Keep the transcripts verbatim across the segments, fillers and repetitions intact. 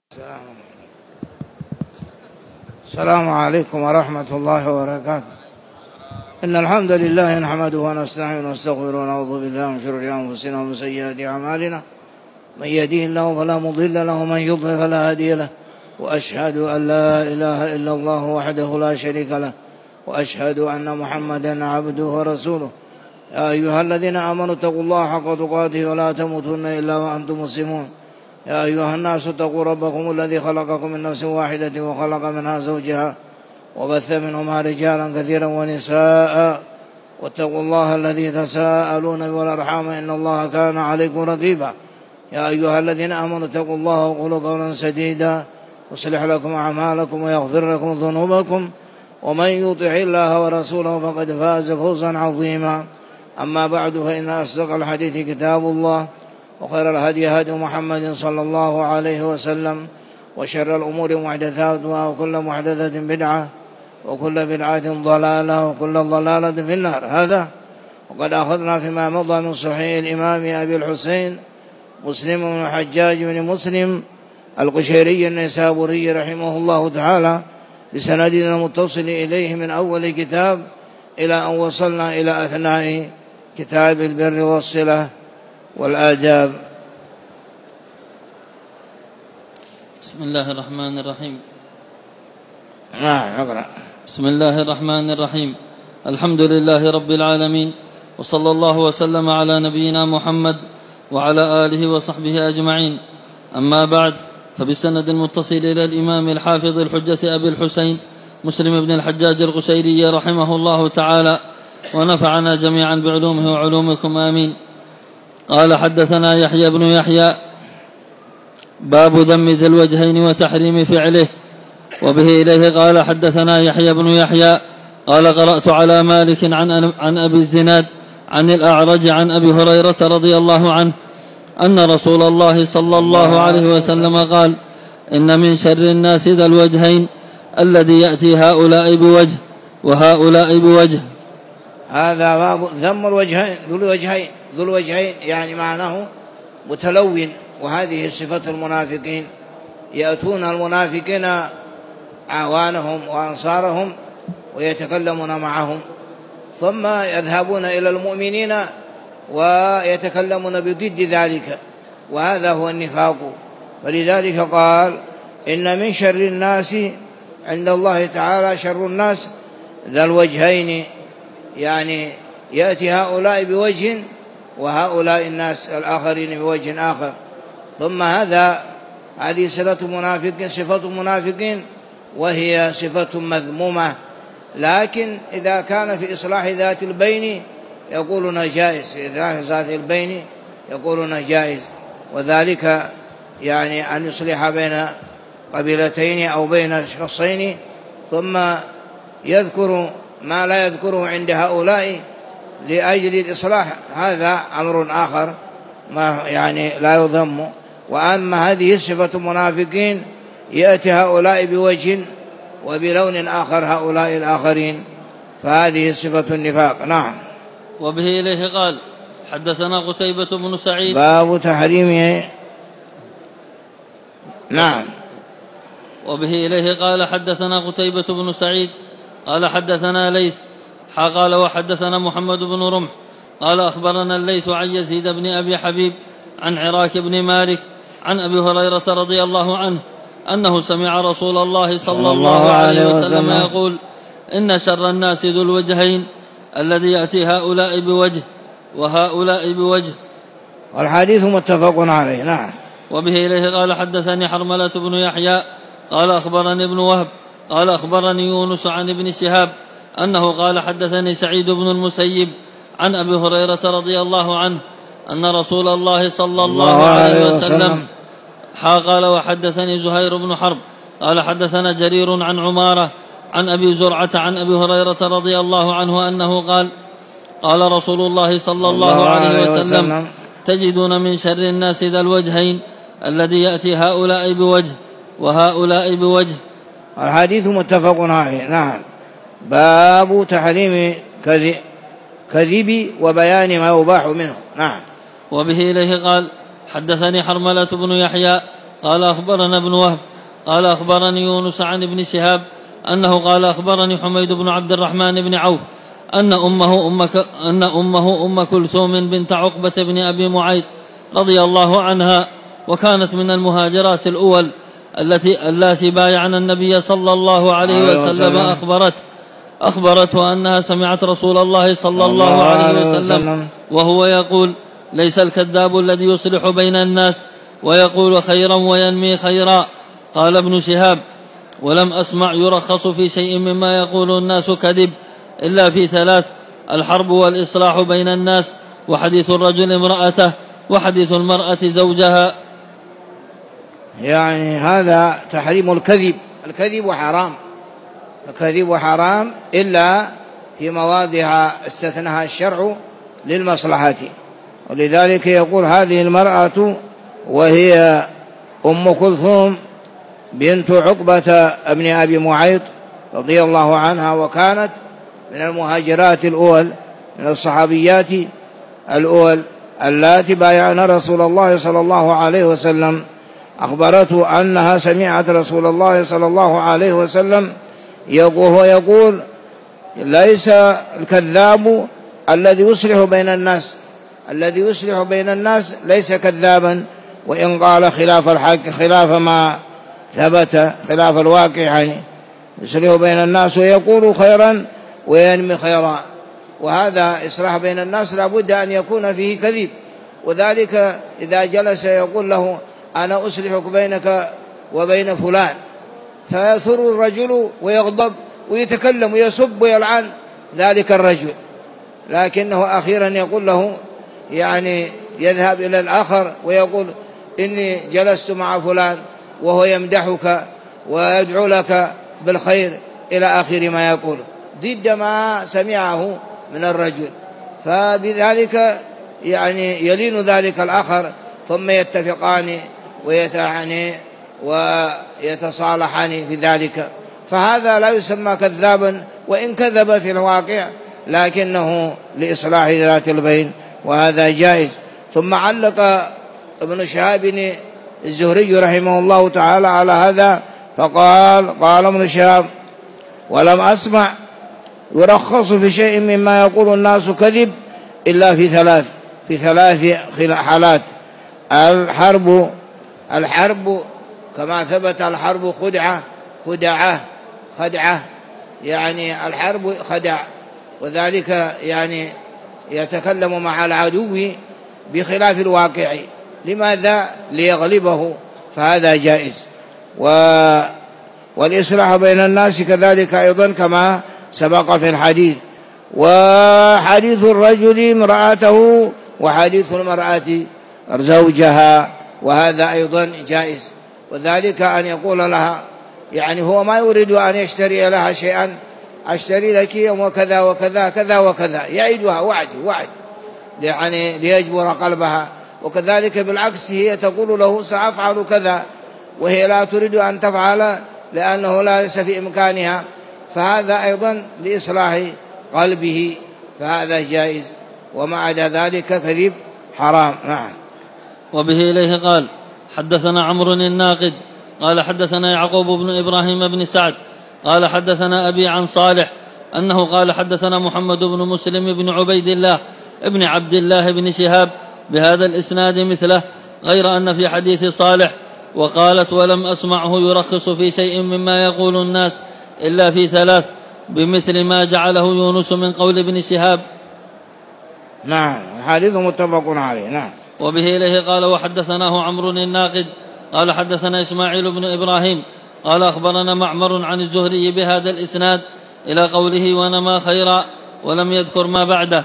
السلام عليكم ورحمة الله وبركاته. إن الحمد لله نحمده ونستعينه ونستغفره ونعوذ بالله من شرور أنفسنا ومن سيئات أعمالنا، من يهده الله فلا مضل له ومن يضلل فلا هادي له، وأشهد أن لا إله إلا الله وحده لا شريك له، وأشهد أن محمدا عبده ورسوله. يا أيها الذين آمنوا اتقوا الله حق تقاته ولا تموتن إلا وأنتم مسلمون. يا أيها الناس اتقوا ربكم الذي خلقكم من نفس واحدة وخلق منها زوجها وبث منهما رجالا كثيرا ونساء، واتقوا الله الذي تساءلون والأرحام إن الله كان عليكم رقيبا. يا أيها الذين آمنوا اتقوا الله وقولوا قولا سديدا يصلح لكم أعمالكم ويغفر لكم ذنوبكم، ومن يطع الله ورسوله فقد فاز فوزا عظيما. أما بعد، فإن أصدق الحديث كتاب الله، وخير الهدي هدي محمد صلى الله عليه وسلم، وشر الأمور محدثاتها، وكل محدثة بدعة، وكل بدعة ضلالة، وكل ضلالة في النار. هذا وقد أخذنا فيما مضى من صحيح الإمام أبي الحسين مسلم بن الحجاج بن مسلم القشيري النيسابوري رحمه الله تعالى بسندنا المتصل إليه من أول كتاب إلى أن وصلنا إلى أثناء كتاب البر والصلة والآداب. بسم الله الرحمن الرحيم. نعم، اقرأ. بسم الله الرحمن الرحيم. الحمد لله رب العالمين، وصلى الله وسلم على نبينا محمد وعلى آله وصحبه أجمعين. أما بعد، فبالسند المتصل إلى الإمام الحافظ الحجة أبي الحسين مسلم بن الحجاج القشيري رحمه الله تعالى، ونفعنا جميعا بعلومه وعلومكم آمين. قال: حدثنا يحيى بن يحيى. باب ذم ذي الوجهين وتحريم فعله. وبه إليه قال: حدثنا يحيى بن يحيى قال: قرأت على مالك عن, عن أبي الزناد عن الأعرج عن أبي هريرة رضي الله عنه أن رسول الله صلى الله عليه وسلم قال: إن من شر الناس ذا الوجهين الذي يأتي هؤلاء بوجه وهؤلاء بوجه. هذا باب ذم الوجهين، ذو الوجهين ذو الوجهين يعني معناه متلون، وهذه صفة المنافقين. يأتون المنافقين أعوانهم وأنصارهم ويتكلمون معهم، ثم يذهبون إلى المؤمنين ويتكلمون بضد ذلك، وهذا هو النفاق. فلذلك قال: إن من شر الناس عند الله تعالى شر الناس ذا الوجهين، يعني يأتي هؤلاء بوجه وهؤلاء الناس الآخرين بوجه آخر. ثم هذا هذه صفة منافقين صفة منافقين وهي صفة مذمومة، لكن إذا كان في إصلاح ذات البين يقولون جائز، في إصلاح ذات البين يقولون جائز، وذلك يعني أن يصلح بين قبيلتين أو بين شخصين ثم يذكر ما لا يذكره عند هؤلاء لأجل الإصلاح، هذا أمر آخر ما يعني لا يذم. وأما هذه صفة المنافقين يأتي هؤلاء بوجه وبلون آخر هؤلاء الآخرين، فهذه صفة النفاق. نعم. وبه إليه قال: حدثنا قتيبة بن سعيد. باب تحريمه. نعم. وبه إليه قال: حدثنا قتيبة بن سعيد قال: حدثنا ليث قال: وحدثنا محمد بن رمح قال: أخبرنا الليث عن يزيد بن أبي حبيب عن عراك بن مالك عن أبي هريرة رضي الله عنه أنه سمع رسول الله صلى الله عليه وسلم يقول: إن شر الناس ذو الوجهين الذي يأتي هؤلاء بوجه وهؤلاء بوجه. والحديث متفق عليه. نعم. وبه إليه قال: حدثني حرملة بن يحيى قال: أخبرني ابن وهب قال: أخبرني يونس عن ابن شهاب أنه قال: حدثني سعيد بن المسيب عن أبي هريرة رضي الله عنه أن رسول الله صلى الله عليه وسلم قال: وحدثني زهير بن حرب قال: حدثنا جرير عن عمارة عن أبي زرعة عن أبي هريرة رضي الله عنه أنه قال: قال رسول الله صلى الله عليه وسلم: تجدون من شر الناس ذا الوجهين الذي يأتي هؤلاء بوجه وهؤلاء بوجه. الحديث متفق عليه. نعم. باب تحريم كذب وبيان ما يباح منه. نعم. وبه إليه قال: حدثني حرملة بن يحيى قال أخبرنا ابن وهب قال أخبرني يونس عن ابن شهاب أنه قال أخبرني حميد بن عبد الرحمن بن عوف أن أمه أم, أن أمه أم كلثوم بنت عقبة بن أبي معيط رضي الله عنها، وكانت من المهاجرات الأول التي التي بايعن النبي صلى الله عليه وسلم، أخبرت أخبرته أنها سمعت رسول الله صلى الله عليه وسلم وهو يقول: ليس الكذاب الذي يصلح بين الناس ويقول خيرا وينمي خيرا. قال ابن شهاب: ولم أسمع يرخص في شيء مما يقول الناس كذب إلا في ثلاث: الحرب والإصلاح بين الناس، وحديث الرجل امرأته، وحديث المرأة زوجها. يعني هذا تحريم الكذب. الكذب حرام، الكذب حرام إلا في مواضع استثناها الشرع للمصلحة. ولذلك يقول: هذه المرأة وهي أم كلثوم بنت عقبة ابن أبي معيط رضي الله عنها، وكانت من المهاجرات الأول، من الصحابيات الأول اللاتي بايعن رسول الله صلى الله عليه وسلم. أخبرته أنها سمعت رسول الله صلى الله عليه وسلم وهو يقول: ليس الكذاب الذي يصلح بين الناس، الذي يصلح بين الناس ليس كذابا، وإن قال خلاف الحق، خلاف ما ثبت، خلاف الواقع، يعني يصلح بين الناس ويقول خيرا وينمي خيرا. وهذا إصلاح بين الناس لابد أن يكون فيه كذب، وذلك إذا جلس يقول له: أنا أصلحك بينك وبين فلان، فيثر الرجل ويغضب ويتكلم ويسب ويلعن ذلك الرجل، لكنه أخيرا يقول له، يعني يذهب إلى الآخر ويقول: إني جلست مع فلان وهو يمدحك ويدعو لك بالخير، إلى آخر ما يقول، ضد ما سمعه من الرجل. فبذلك يعني يلين ذلك الآخر، ثم يتفقان ويتعني ويتصالحان في ذلك. فهذا لا يسمى كذابا، وإن كذب في الواقع لكنه لإصلاح ذات البين، وهذا جائز. ثم علق ابن شهاب الزهري رحمه الله تعالى على هذا فقال: قال ابن شهاب: ولم أسمع يرخص في شيء مما يقول الناس كذب إلا في ثلاث في ثلاث حالات: الحرب الحرب كما ثبت الحرب خدعة خدعة خدعة يعني الحرب خدع، وذلك يعني يتكلم مع العدو بخلاف الواقع. لماذا؟ ليغلبه، فهذا جائز. والإصلاح بين الناس كذلك أيضا كما سبق في الحديث. وحديث الرجل امرأته، وحديث المرأة زوجها، وهذا أيضا جائز. وذلك أن يقول لها، يعني هو ما يريد أن يشتري لها شيئا: أشتري لك يوم وكذا وكذا كذا وكذا، يعيدها وعد وعد يعني ليجبر قلبها. وكذلك بالعكس هي تقول له: سأفعل كذا، وهي لا تريد أن تفعل لأنه لا ليس في إمكانها، فهذا أيضا لإصلاح قلبه، فهذا جائز. وما عدا ذلك كذب حرام. نعم. وبه إليه قال: حدثنا عمرو الناقد قال حدثنا يعقوب بن إبراهيم بن سعد قال حدثنا أبي عن صالح أنه قال حدثنا محمد بن مسلم بن عبيد الله ابن عبد الله بن شهاب بهذا الإسناد مثله، غير أن في حديث صالح: وقالت: ولم أسمعه يرخص في شيء مما يقول الناس إلا في ثلاث، بمثل ما جعله يونس من قول ابن شهاب. نعم، حديث متفق عليه. نعم. وبه إليه قال: وحدثناه عمرو الناقد قال حدثنا إسماعيل بن إبراهيم قال أخبرنا معمر عن الزهري بهذا الإسناد إلى قوله: ونما خيرا، ولم يذكر ما بعده.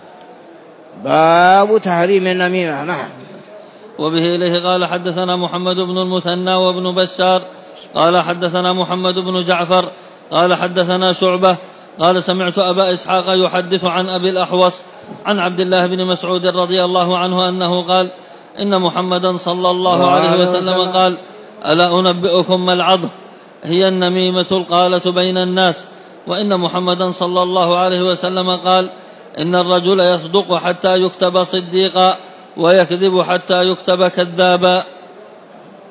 باب تحريم النميمة. نعم. وبه إليه قال حدثنا محمد بن المثنى وابن بشار قال حدثنا محمد بن جعفر قال حدثنا شعبة قال سمعت أبا إسحاق يحدث عن أبي الأحوص عن عبد الله بن مسعود رضي الله عنه أنه قال: إن محمدا صلى الله عليه وسلم قال: ألا أنبئكم ما العض؟ هي النميمة القالة بين الناس. وإن محمدا صلى الله عليه وسلم قال: إن الرجل يصدق حتى يكتب صديقا، ويكذب حتى يكتب كذابا.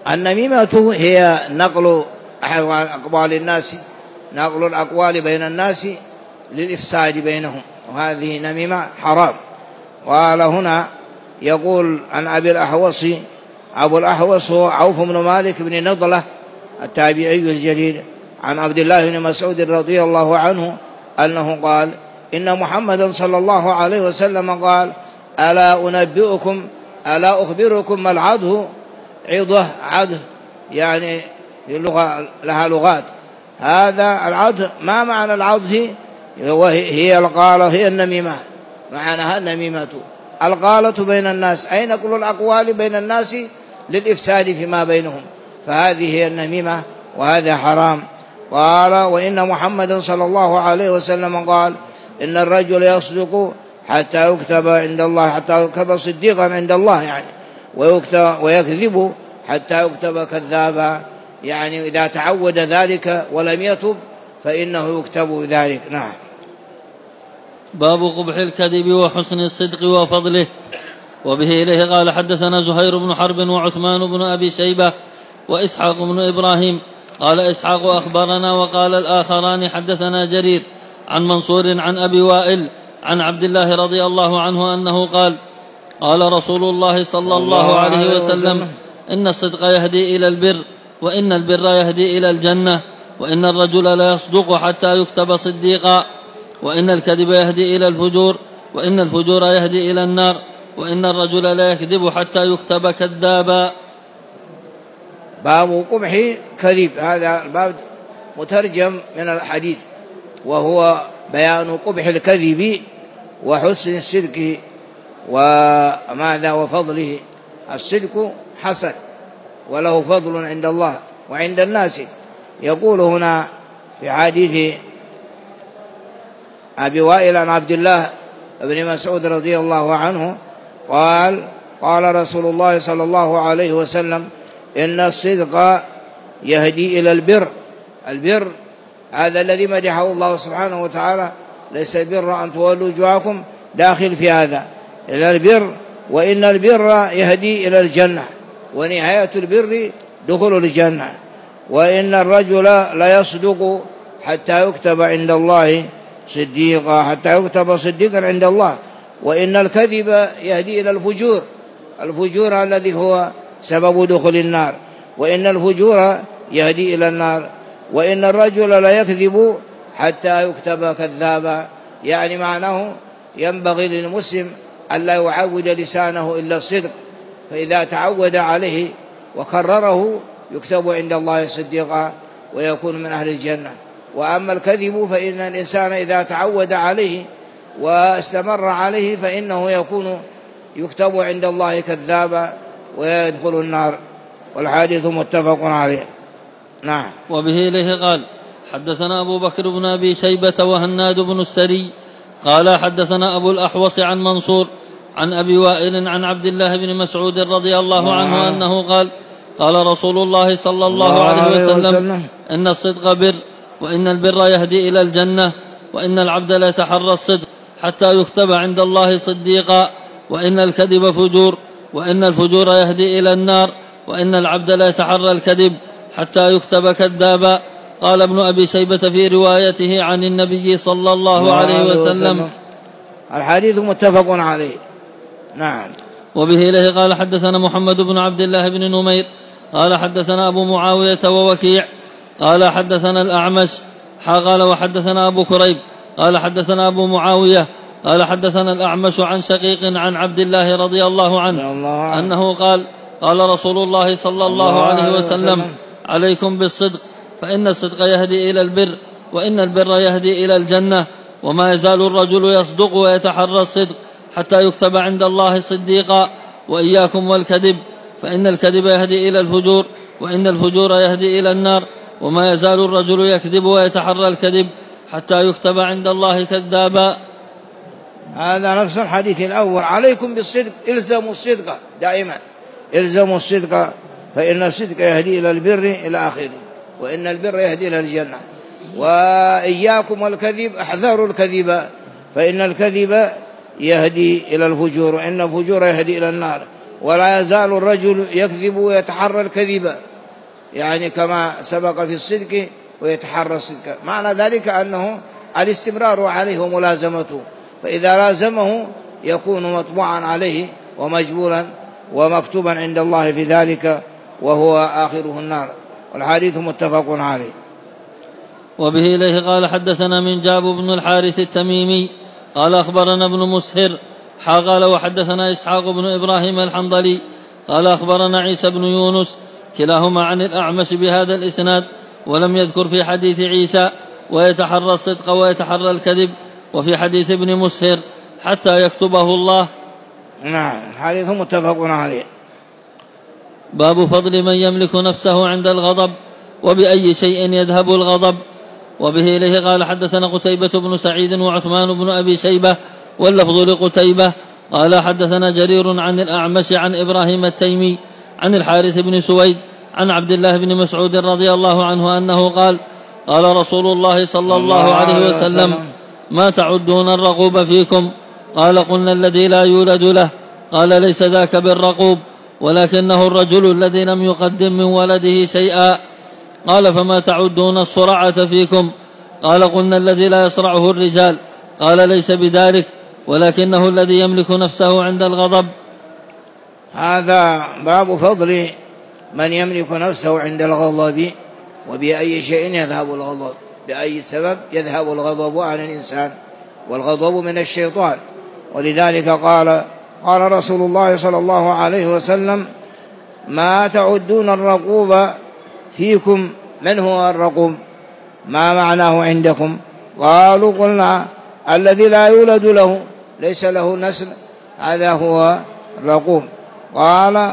النميمة هي نقل أقوال الناس نقل الأقوال بين الناس للإفساد بينهم، وهذه نميمة حرام. قال هنا يقول عن أبي الأحوص، أبو الأحوص هو عوف بن مالك بن نضلة التابعي الجليل، عن عبد الله بن مسعود رضي الله عنه أنه قال إن محمدا صلى الله عليه وسلم قال ألا أنبئكم ألا أخبركم ما العضه؟ عضه عضه يعني اللغة لها لغات. هذا العضه ما معنى العضه؟ هي القالة، هي النميمة، معناها النميمة القالة بين الناس، أي نقل الأقوال بين الناس للإفساد فيما بينهم، فهذه هي النميمة وهذا حرام. قال وإن محمدا صلى الله عليه وسلم قال إن الرجل يصدق حتى يكتب عند الله، حتى يكتب صديقا عند الله يعني، ويكذب حتى يكتب كذابا، يعني إذا تعود ذلك ولم يتب فإنه يكتب ذلك. نعم. باب قبح الكذب وحسن الصدق وفضله. وبه إليه قال حدثنا زهير بن حرب وعثمان بن أبي شيبة وإسحاق بن إبراهيم. قال إسحاق أخبرنا، وقال الآخران حدثنا جرير عن منصور عن أبي وائل عن عبد الله رضي الله عنه أنه قال قال رسول الله صلى الله عليه وسلم إن الصدق يهدي إلى البر، وإن البر يهدي إلى الجنة، وإن الرجل لا يصدق حتى يكتب صديقا، وإن الكذب يهدي إلى الفجور، وإن الفجور يهدي إلى النار، وإن الرجل لا يكذب حتى يكتب كذابا. باب قبح كذب، هذا الباب مترجم من الحديث، وهو بيان قبح الكذب وحسن الصدق وماذا وفضله. الصدق حسن وله فضل عند الله وعند الناس. يقول هنا في حديث أبي وائل عن عبد الله بن مسعود رضي الله عنه قال قال رسول الله صلى الله عليه وسلم إن الصدق يهدي إلى البر. البر هذا الذي مدحه الله سبحانه وتعالى، ليس البر أن تولوا وجوهكم، داخل في هذا إلى البر، وإن البر يهدي إلى الجنة، ونهاية البر دخول الجنة، وإن الرجل لا يصدق حتى يكتب عند الله صديقا، حتى يكتب صديقا عند الله، وإن الكذب يهدي إلى الفجور، الفجور الذي هو سبب دخول النار، وإن الفجور يهدي إلى النار، وإن الرجل لا يكذب حتى يكتب كذابا، يعني معناه ينبغي للمسلم أن لا يعود لسانه إلا الصدق، فإذا تعود عليه وكرره يكتب عند الله صديقا ويكون من أهل الجنة. وأما الكذب فإن الإنسان إذا تعود عليه واستمر عليه فإنه يكون يكتب عند الله كذابا ويدخل النار، والحديث متفق عليه. نعم. وبه إليه قال حدثنا أبو بكر بن أبي شيبة وهناد بن السري قال حدثنا أبو الأحوص عن منصور عن أبي وائل عن عبد الله بن مسعود رضي الله عنه أنه قال قال رسول الله صلى الله عليه وسلم إن الصدق بر، وإن البر يهدي إلى الجنة، وإن العبد لا يتحرى الصدق حتى يكتب عند الله صديقا، وإن الكذب فجور، وإن الفجور يهدي إلى النار، وإن العبد لا يتحرى الكذب حتى يكتب كذابا. قال ابن أبي شيبة في روايته عن النبي صلى الله عليه وسلم. الحديث متفق عليه. نعم. وبه إليه قال حدثنا محمد بن عبد الله بن نمير قال حدثنا أبو معاوية ووكيع قال حدثنا الأعمش قال وحدثنا أبو كريب قال حدثنا أبو معاوية قال حدثنا الأعمش عن شقيق عن عبد الله رضي الله عنه أنه قال قال رسول الله صلى الله عليه وسلم عليكم بالصدق، فإن الصدق يهدي إلى البر، وإن البر يهدي إلى الجنة، وما يزال الرجل يصدق ويتحرى الصدق حتى يكتب عند الله صديقا. وإياكم والكذب، فإن الكذب يهدي إلى الفجور، وإن الفجور يهدي إلى النار، وما يزال الرجل يكذب ويتحرى الكذب حتى يكتب عند الله كذابا. هذا نفس الحديث الأول. عليكم بالصدق، إلزموا الصدق دائما، إلزموا الصدق، فإن الصدق يهدي إلى البر إلى آخره، وإن البر يهدي إلى الجنة. وإياكم والكذب، احذروا الكذب، فإن الكذب يهدي إلى الفجور، وإن الفجور يهدي إلى النار، ولا يزال الرجل يكذب ويتحرى الكذب، يعني كما سبق في الصدق ويتحرى الصدق، معنى ذلك أنه الاستمرار عليه وملازمته، فإذا لازمه يكون مطبوعا عليه ومجبولا ومكتوبا عند الله في ذلك، وهو آخره النار. والحديث متفق عليه. وبه إليه قال حدثنا من جاب بن الحارث التميمي قال أخبرنا ابن مسهر قال وحدثنا إسحاق بن إبراهيم الحنظلي قال أخبرنا عيسى بن يونس كلاهما عن الأعمش بهذا الإسناد، ولم يذكر في حديث عيسى ويتحرى الصدق ويتحرى الكذب، وفي حديث ابن مسهر حتى يكتبه الله. نعم، حديث متفق عليه. باب فضل من يملك نفسه عند الغضب وبأي شيء يذهب الغضب. وبه إليه قال حدثنا قتيبة بن سعيد وعثمان بن أبي شيبة واللفظ لقتيبة قال حدثنا جرير عن الأعمش عن إبراهيم التيمي عن الحارث بن سويد عن عبد الله بن مسعود رضي الله عنه أنه قال قال رسول الله صلى الله عليه وسلم ما تعدون الرقوب فيكم؟ قال قلنا الذي لا يولد له. قال ليس ذاك بالرقوب ولكنه الرجل الذي لم يقدم من ولده شيئا. قال فما تعدون الصرعة فيكم؟ قال قلنا الذي لا يصرعه الرجال. قال ليس بذلك ولكنه الذي يملك نفسه عند الغضب. هذا باب فضل من يملك نفسه عند الغضب وبأي شيء يذهب الغضب، بأي سبب يذهب الغضب عن الإنسان، والغضب من الشيطان. ولذلك قال قال رسول الله صلى الله عليه وسلم ما تعدون الرقوب فيكم؟ من هو الرقوب؟ ما معناه عندكم؟ قالوا قلنا الذي لا يولد له، ليس له نسل، هذا هو الرقوب. قال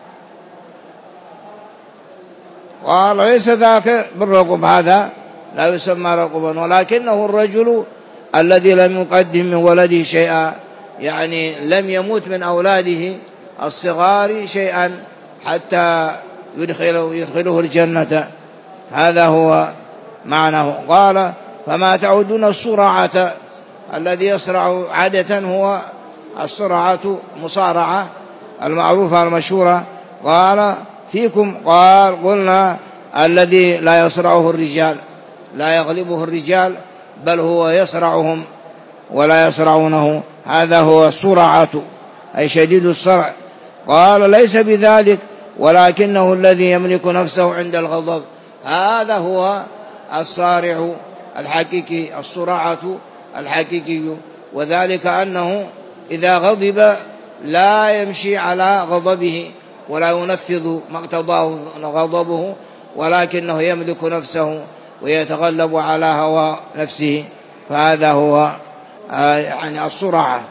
قال ليس ذاك بالرقوب، هذا لا يسمى رقوبا، ولكنه الرجل الذي لم يقدم من ولده شيئا، يعني لم يموت من أولاده الصغار شيئا حتى يدخله, يدخله الجنة، هذا هو معناه. قال فما تعدون الصرعة، الذي يصرع عادة هو الصرعة مصارعة المعروفة المشهورة. قال فيكم؟ قال قلنا الذي لا يصرعه الرجال، لا يغلبه الرجال، بل هو يصرعهم ولا يصرعونه، هذا هو الصرعة أي شديد الصرع. قال ليس بذلك ولكنه الذي يملك نفسه عند الغضب، هذا هو الصارع الحقيقي، الصرعة الحقيقي، وذلك أنه إذا غضب لا يمشي على غضبه ولا ينفذ ما اقتضاه غضبه، ولكنه يملك نفسه ويتغلب على هوى نفسه، فهذا هو يعني الصرعة.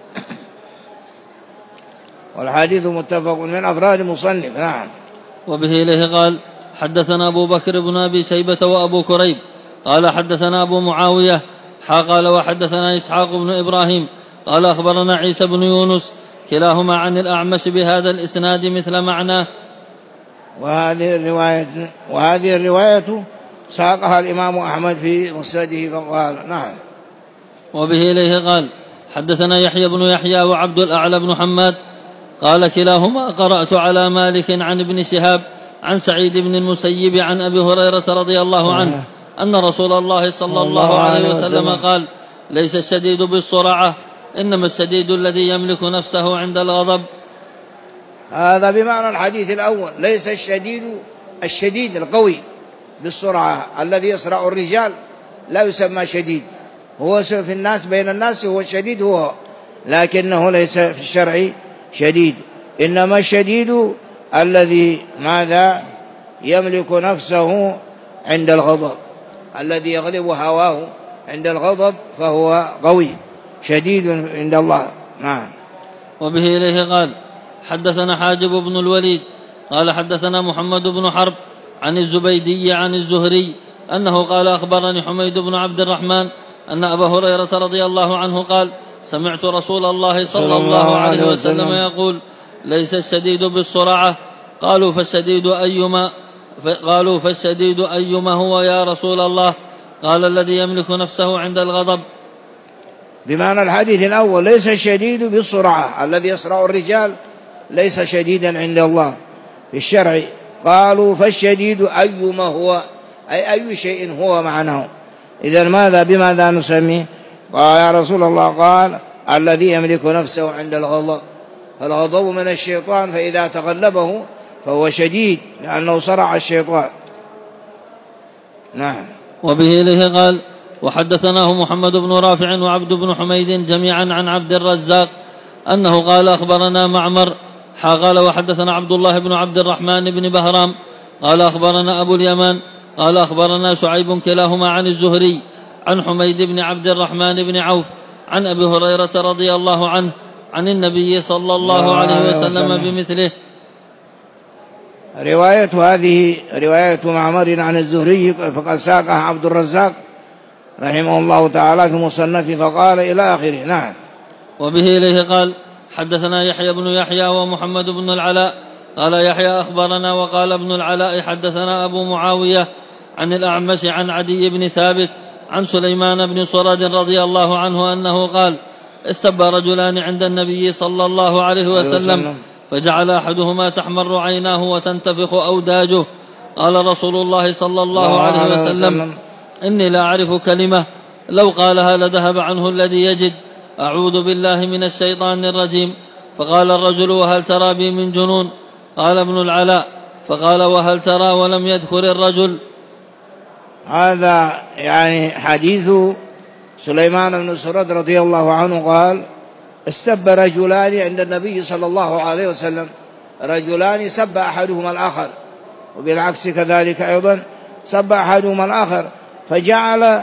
والحديث متفق من أفراد مصنف. نعم. وبه إليه قال حدثنا أبو بكر بن أبي شيبة وأبو كريب قال حدثنا أبو معاوية قال وحدثنا إسحاق بن إبراهيم قال أخبرنا عيسى بن يونس كلاهما عن الأعمش بهذا الإسناد مثل معناه. وهذه الرواية وهذه الرواية ساقها الإمام أحمد في مسنده فقال. نعم. وبه إليه قال حدثنا يحيى بن يحيى وعبد الأعلى بن حماد قال كلاهما قرأت على مالك عن ابن شهاب عن سعيد بن المسيب عن أبي هريرة رضي الله عنه أن رسول الله صلى الله عليه وسلم قال ليس الشديد بالصرعة إنما الشديد الذي يملك نفسه عند الغضب. هذا بمعنى الحديث الأول، ليس الشديد الشديد القوي بالصرعة الذي يصرع الرجال، لا يسمى شديد، هو في الناس بين الناس هو الشديد هو، لكنه ليس في الشرع شديد، إنما الشديد الذي ماذا يملك نفسه عند الغضب، الذي يغلب هواه عند الغضب فهو قوي شديد عند الله. نعم. وبه إليه قال حدثنا حاجب بن الوليد قال حدثنا محمد بن حرب عن الزبيدي عن الزهري أنه قال أخبرني حميد بن عبد الرحمن أن أبا هريرة رضي الله عنه قال سمعت رسول الله صلى الله عليه وسلم يقول ليس الشديد بالصرعة. قالوا فالشديد أيما قالوا فالشديد أيما هو يا رسول الله؟ قال الذي يملك نفسه عند الغضب. بمعنى الحديث الأول ليس الشديد بالصرعة الذي يصرع الرجال، ليس شديدا عند الله في الشرع. قالوا فالشديد أيما هو، أي أي شيء هو معناه. إذن ماذا بماذا نسميه؟ قال يا رسول الله، قال الذي يملك نفسه عند الغضب، فالغضب من الشيطان، فإذا تغلبه فهو شديد لأنه صرع الشيطان. نعم. وبه إليه قال وحدثناه محمد بن رافع وعبد بن حميد جميعا عن عبد الرزاق أنه قال أخبرنا معمر قال وحدثنا عبد الله بن عبد الرحمن بن بهرام قال أخبرنا أبو اليمان قال أخبرنا شعيب كلاهما عن الزهري عن حميد بن عبد الرحمن بن عوف عن أبي هريرة رضي الله عنه عن النبي صلى الله عليه وسلم بمثله. رواية هذه رواية معمر عن الزهري فقد ساقها عبد الرزاق رحمه الله تعالى في مصنفه فقال إلى آخره. نعم. وبه إليه قال حدثنا يحيى بن يحيى ومحمد بن العلاء قال يحيى أخبرنا وقال ابن العلاء حدثنا أبو معاوية عن الأعمش عن عدي بن ثابت عن سليمان بن صرد رضي الله عنه أنه قال استبى رجلان عند النبي صلى الله عليه وسلم فجعل أحدهما تحمر عيناه وتنتفخ أوداجه. قال رسول الله صلى الله عليه وسلم إني لا أعرف كلمة لو قالها لذهب عنه الذي يجد أعوذ بالله من الشيطان الرجيم. فقال الرجل وهل ترى بي من جنون؟ قال ابن العلاء فقال وهل ترى ولم يذكر الرجل. هذا يعني حديث سليمان بن سرد رضي الله عنه قال استب رجلان عند النبي صلى الله عليه وسلم، رجلان سب أحدهما الآخر، وبالعكس كذلك أيضا سب أحدهما الآخر، فجعل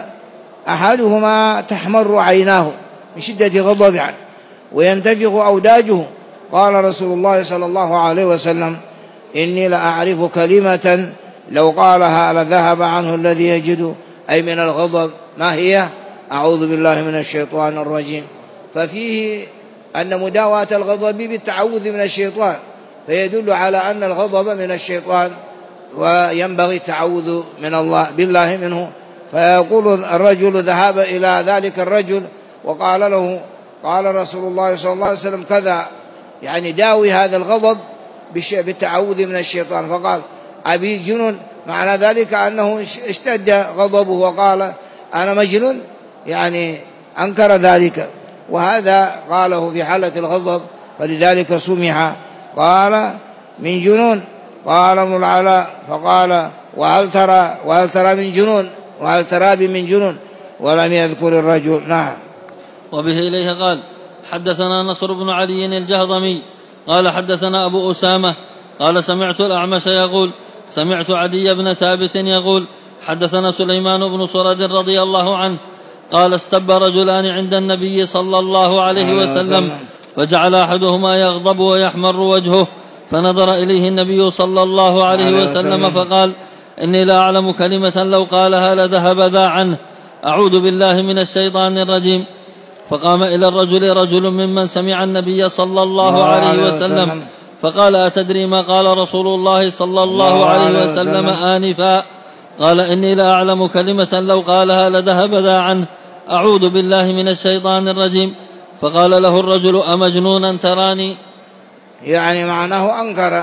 أحدهما تحمر عيناه من شدة غضب عنه وينتفخ أوداجه. قال رسول الله صلى الله عليه وسلم إني لأعرف كلمة لو قالها لذهب عنه الذي يجد، أي من الغضب. ما هي؟ أعوذ بالله من الشيطان الرجيم. ففيه أن مداواة الغضب بالتعوذ من الشيطان، فيدل على أن الغضب من الشيطان وينبغي التعوذ من الله بالله منه. فيقول الرجل ذهب إلى ذلك الرجل وقال له قال رسول الله صلى الله عليه وسلم كذا، يعني داوي هذا الغضب بالتعوذ من الشيطان. فقال أبي جنون، معنى ذلك أنه اشتد غضبه وقال أنا مجنون، يعني أنكر ذلك، وهذا قاله في حالة الغضب فلذلك سمع. قال من جنون، قال ابن العلاء فقال وهل ترى وهل ترى من جنون وهل ترى بي من جنون، ولم يذكر الرجل. نعم. وبه إليه قال حدثنا نصر بن علي الجهضمي قال حدثنا أبو أسامة قال سمعت الأعمش يقول سمعت عدي بن ثابت يقول حدثنا سليمان بن صرد رضي الله عنه قال استب رجلان عند النبي صلى الله عليه وسلم فجعل أحدهما يغضب ويحمر وجهه، فنظر إليه النبي صلى الله عليه وسلم فقال إني لا أعلم كلمة لو قالها لذهب ذا عنه، أعوذ بالله من الشيطان الرجيم. فقام إلى الرجل رجل ممن سمع النبي صلى الله عليه وسلم فقال أتدري ما قال رسول الله صلى الله عليه وسلم آنفا؟ قال إني لا أعلم كلمة لو قالها لذهب ذا عنه، أعوذ بالله من الشيطان الرجيم. فقال له الرجل أمجنونا تراني؟ يعني معناه أنكر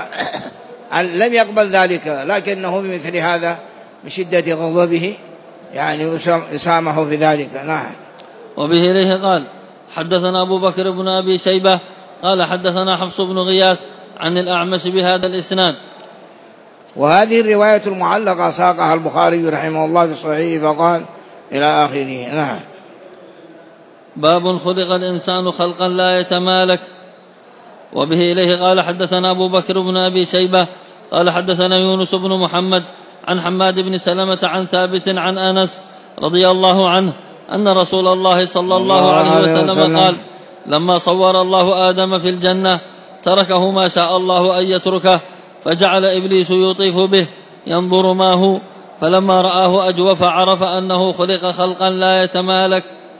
لم يقبل ذلك، لكنه بمثل هذا من شدة غضبه يعني يسامح في ذلك. نعم. وبه إليه قال حدثنا أبو بكر بن أبي شيبة قال حدثنا حفص بن غياث عن الأعمش بهذا الإسناد. وهذه الرواية المعلقة ساقها البخاري رحمه الله في صحيحه فقال إلى آخره. نعم. باب خلق الإنسان خلقا لا يتمالك. وبه إليه قال حدثنا أبو بكر بن أبي شيبة قال حدثنا يونس بن محمد عن حماد بن سلمة عن ثابت عن أنس رضي الله عنه أن رسول الله صلى الله عليه وسلم قال لما صور الله آدم في الجنة تركه ما شاء الله أن يتركه، فجعل إبليس يطيف به ينظر ما هو، فلما رآه أجوف عرف أنه خلق خلقا لا يتمالك.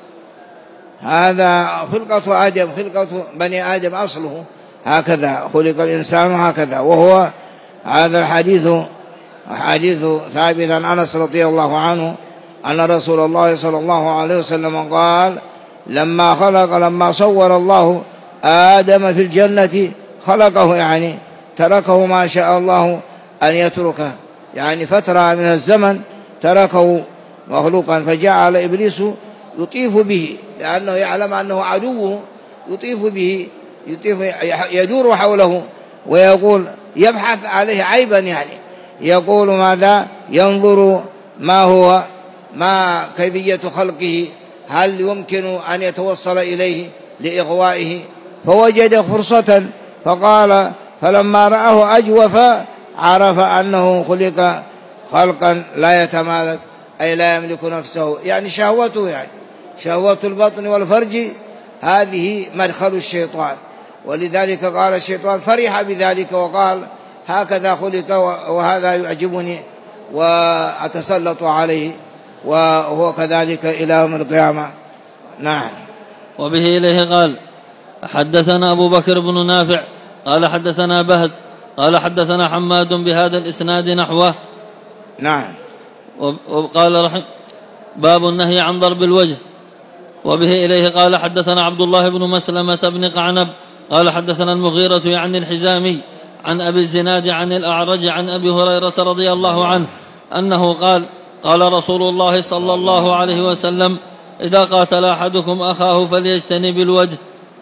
هذا خلقة آدم، خلقة بني آدم أصله هكذا، خلق الإنسان هكذا. وهو هذا الحديث حديث ثابت عن أنس رضي الله عنه أن رسول الله صلى الله عليه وسلم قال لما خلق لما صور الله آدم في الجنة خلقه يعني تركه ما شاء الله أن يتركه، يعني فترة من الزمن تركه مخلوقا، فجعل إبليس يطيف به لأنه يعلم أنه عدوه، يطيف به يطيف يدور حوله ويقول يبحث عليه عيبا، يعني يقول ماذا ينظر ما هو ما كيفية خلقه، هل يمكن أن يتوصل إليه لإغوائه، فوجد فرصة فقال فلما رآه أجوف عرف أنه خلق خلقا لا يتمالك، أي لا يملك نفسه، يعني شهوته، يعني شهوة البطن والفرج هذه مدخل الشيطان، ولذلك قال الشيطان فرح بذلك وقال هكذا خلق وهذا يعجبني وأتسلط عليه، وهو كذلك إلى يوم القيامة. نعم. وبه إليه قال حدثنا أبو بكر بن نافع قال حدثنا بهز قال حدثنا حماد بهذا الإسناد نحوه. نعم. وقال رحمه باب النهي عن ضرب الوجه. وبه إليه قال حدثنا عبد الله بن مسلمة بن قعنب قال حدثنا المغيرة يعني الحزامي عن أبي الزناد عن الأعرج عن أبي هريرة رضي الله عنه أنه قال قال رسول الله صلى الله عليه وسلم إذا قاتل أحدكم أخاه فليجتنب الوجه.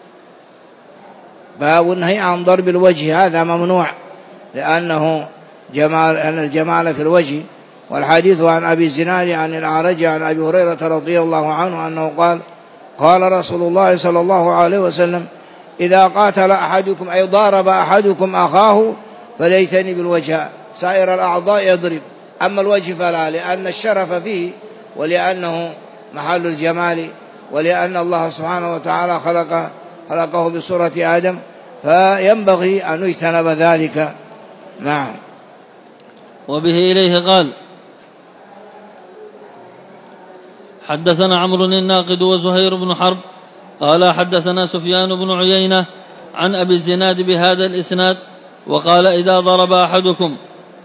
باب النهي عن ضرب الوجه، هذا ممنوع لأنه جمال أن الجمال في الوجه. والحديث عن أبي الزناد عن الأعرج عن أبي هريرة رضي الله عنه أنه قال قال رسول الله صلى الله عليه وسلم إذا قاتل أحدكم أي ضارب أحدكم أخاه فليجتنب الوجه، سائر الأعضاء يضرب، أما الوجه فلا، لأن الشرف فيه ولأنه محل الجمال، ولأن الله سبحانه وتعالى خلق خلقه بصورة آدم، فينبغي أن يجتنب ذلك. نعم. وبه إليه قال حدثنا عمرو الناقد وزهير بن حرب قال حدثنا سفيان بن عيينة عن أبي الزناد بهذا الإسناد وقال إذا ضرب أحدكم.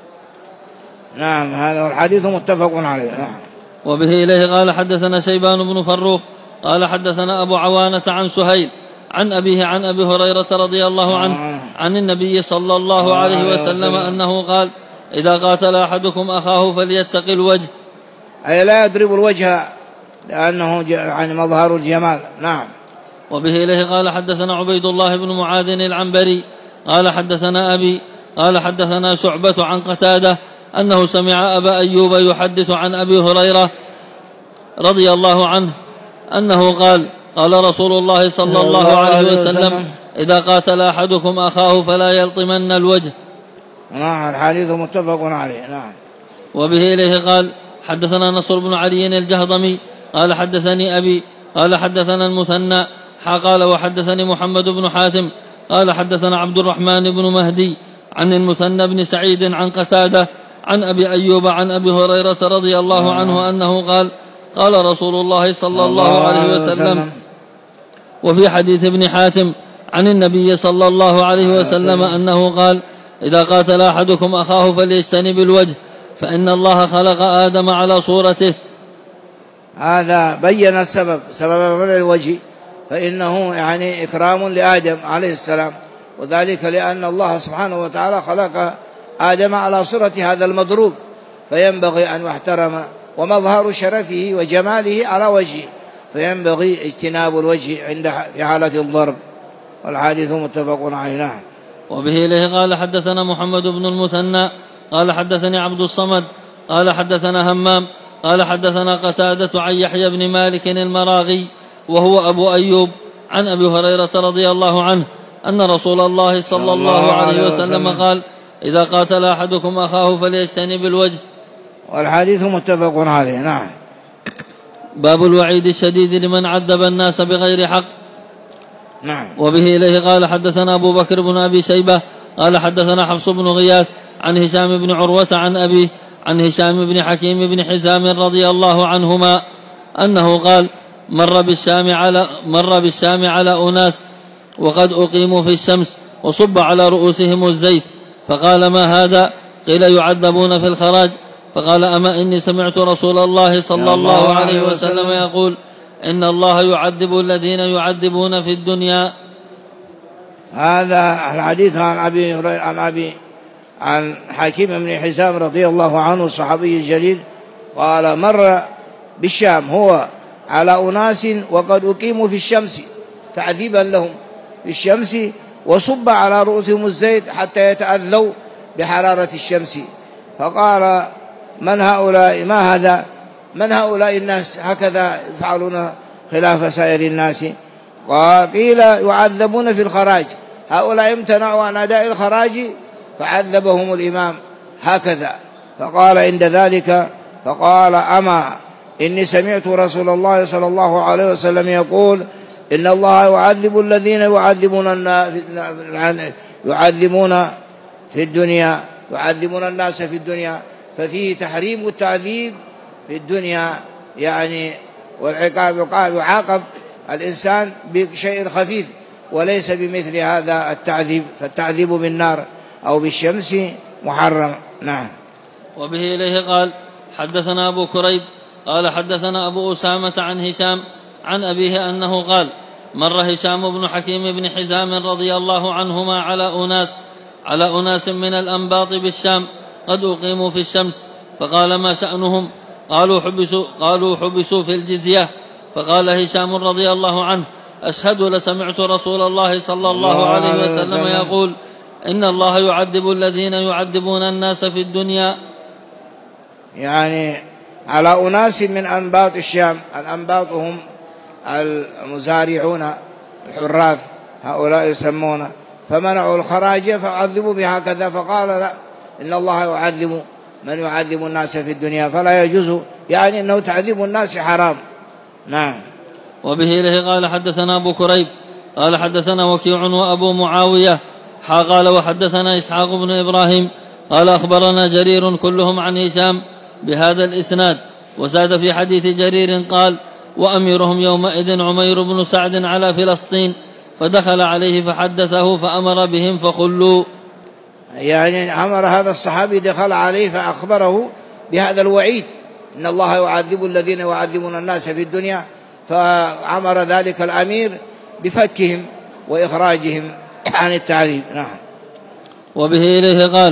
نعم، هذا الحديث متفق عليه. نعم. وبه إليه قال حدثنا شيبان بن فروخ قال حدثنا أبو عوانة عن سهيل عن أبيه عن أبي هريرة رضي الله عنه عن النبي صلى الله عليه وسلم أنه قال إذا قاتل أحدكم أخاه فليتق الوجه، أي لا يضرب الوجه لأنه يعني مظهر الجمال. نعم. وبه إليه قال حدثنا عبيد الله بن معاذ العنبري قال حدثنا أبي قال حدثنا شعبة عن قتادة أنه سمع أبا أيوب يحدث عن أبي هريرة رضي الله عنه أنه قال قال رسول الله صلى الله عليه وسلم إذا قاتل أحدكم أخاه فلا يلطمن الوجه. نعم، الحديث متفق عليه. نعم. وبه إليه قال حدثنا نصر بن علي الجهضمي قال حدثني أبي قال حدثنا المثنى قال وحدثني محمد بن حاتم قال حدثنا عبد الرحمن بن مهدي عن المثنى بن سعيد عن قتادة عن أبي أيوب عن أبي هريرة رضي الله عنه أنه قال قال رسول الله صلى الله عليه وسلم. وفي حديث ابن حاتم عن النبي صلى الله عليه وسلم أنه قال إذا قاتل أحدكم أخاه فليجتنب الوجه فإن الله خلق آدم على صورته. هذا بين السبب سبب من الوجه، فإنه يعني إكرام لآدم عليه السلام، وذلك لأن الله سبحانه وتعالى خلق آدم على صورة هذا المضروب، فينبغي أن يحترم، ومظهر شرفه وجماله على وجهه، فينبغي اجتناب الوجه عند في حالة الضرب. والحديث متفق عليه. وبه إليه قال حدثنا محمد بن المثنى قال حدثني عبد الصمد قال حدثنا همام قال حدثنا قتادة عن يحيى بن مالك المراغي وهو أبو أيوب عن أبي هريرة رضي الله عنه أن رسول الله صلى الله عليه وسلم قال إذا قاتل أحدكم أخاه فليجتنب الوجه. والحديث متفق عليه. نعم. باب الوعيد الشديد لمن عذب الناس بغير حق. نعم. وبه إليه قال حدثنا أبو بكر بن أبي شيبة قال حدثنا حفص بن غياث عن هشام بن عروة عن أبيه عن هشام بن حكيم بن حزام رضي الله عنهما أنه قال مر بالشام على مر بالشام على أناس وقد أقيموا في الشمس وصب على رؤوسهم الزيت، فقال ما هذا؟ قيل يعذبون في الخراج، فقال أما إني سمعت رسول الله صلى الله عليه وسلم يقول إن الله يعذب الذين يعذبون في الدنيا. هذا الحديث عن أبي عن أبي عن حكيم بن حزام رضي الله عنه الصحابي الجليل قال مر بالشام هو على أناس وقد أقيموا في الشمس تعذيبا لهم في الشمس وصب على رؤوسهم الزيت حتى يتأذوا بحرارة الشمس، فقال من هؤلاء؟ ما هذا؟ من هؤلاء الناس هكذا يفعلون خلاف سائر الناس؟ وقيل يعذبون في الخراج، هؤلاء امتنعوا عن أداء الخراج فعذبهم الإمام هكذا. فقال عند ذلك فقال أما إني سمعت رسول الله صلى الله عليه وسلم يقول إن الله يعذب الذين يعذبون يعذبون في الدنيا يعذبون الناس في الدنيا، ففيه تحريم التعذيب في الدنيا يعني، والعقاب يعاقب الإنسان بشيء خفيف وليس بمثل هذا التعذيب، فالتعذيب بالنار أو بالشمس محرم. نعم. وبه إليه قال حدثنا أبو كريب قال حدثنا أبو أسامة عن هشام عن أبيه أنه قال مر هشام بن حكيم بن حزام رضي الله عنهما على أناس على أناس من الأنباط بالشام قد أقيموا في الشمس، فقال ما شأنهم؟ قالوا حبسوا, قالوا حبسوا في الجزية. فقال هشام رضي الله عنه أشهد لسمعت رسول الله صلى الله عليه وسلم يقول إن الله يعذب الذين يعذبون الناس في الدنيا. يعني على أناس من أنباط الشام، الأنباط هم المزارعون الحراث، هؤلاء يسمون، فمنعوا الخراج فعذبوا بهكذا، فقال لا إن الله يعذب من يعذب الناس في الدنيا فلا يجوز، يعني أنه تعذيب الناس حرام. نعم. وبه إليه قال حدثنا أبو كريب قال حدثنا وكيع وأبو معاوية حا قال وحدثنا إسحاق بن إبراهيم قال أخبرنا جرير كلهم عن هشام بهذا الإسناد، وزاد في حديث جرير قال وأميرهم يومئذ عمير بن سعد على فلسطين، فدخل عليه فحدثه فأمر بهم فخلوا. يعني أمر هذا الصحابي دخل عليه فأخبره بهذا الوعيد إن الله يعذب الذين يعذبون الناس في الدنيا، فأمر ذلك الأمير بفكهم وإخراجهم عن التعذيب. نعم. وبه إليه قال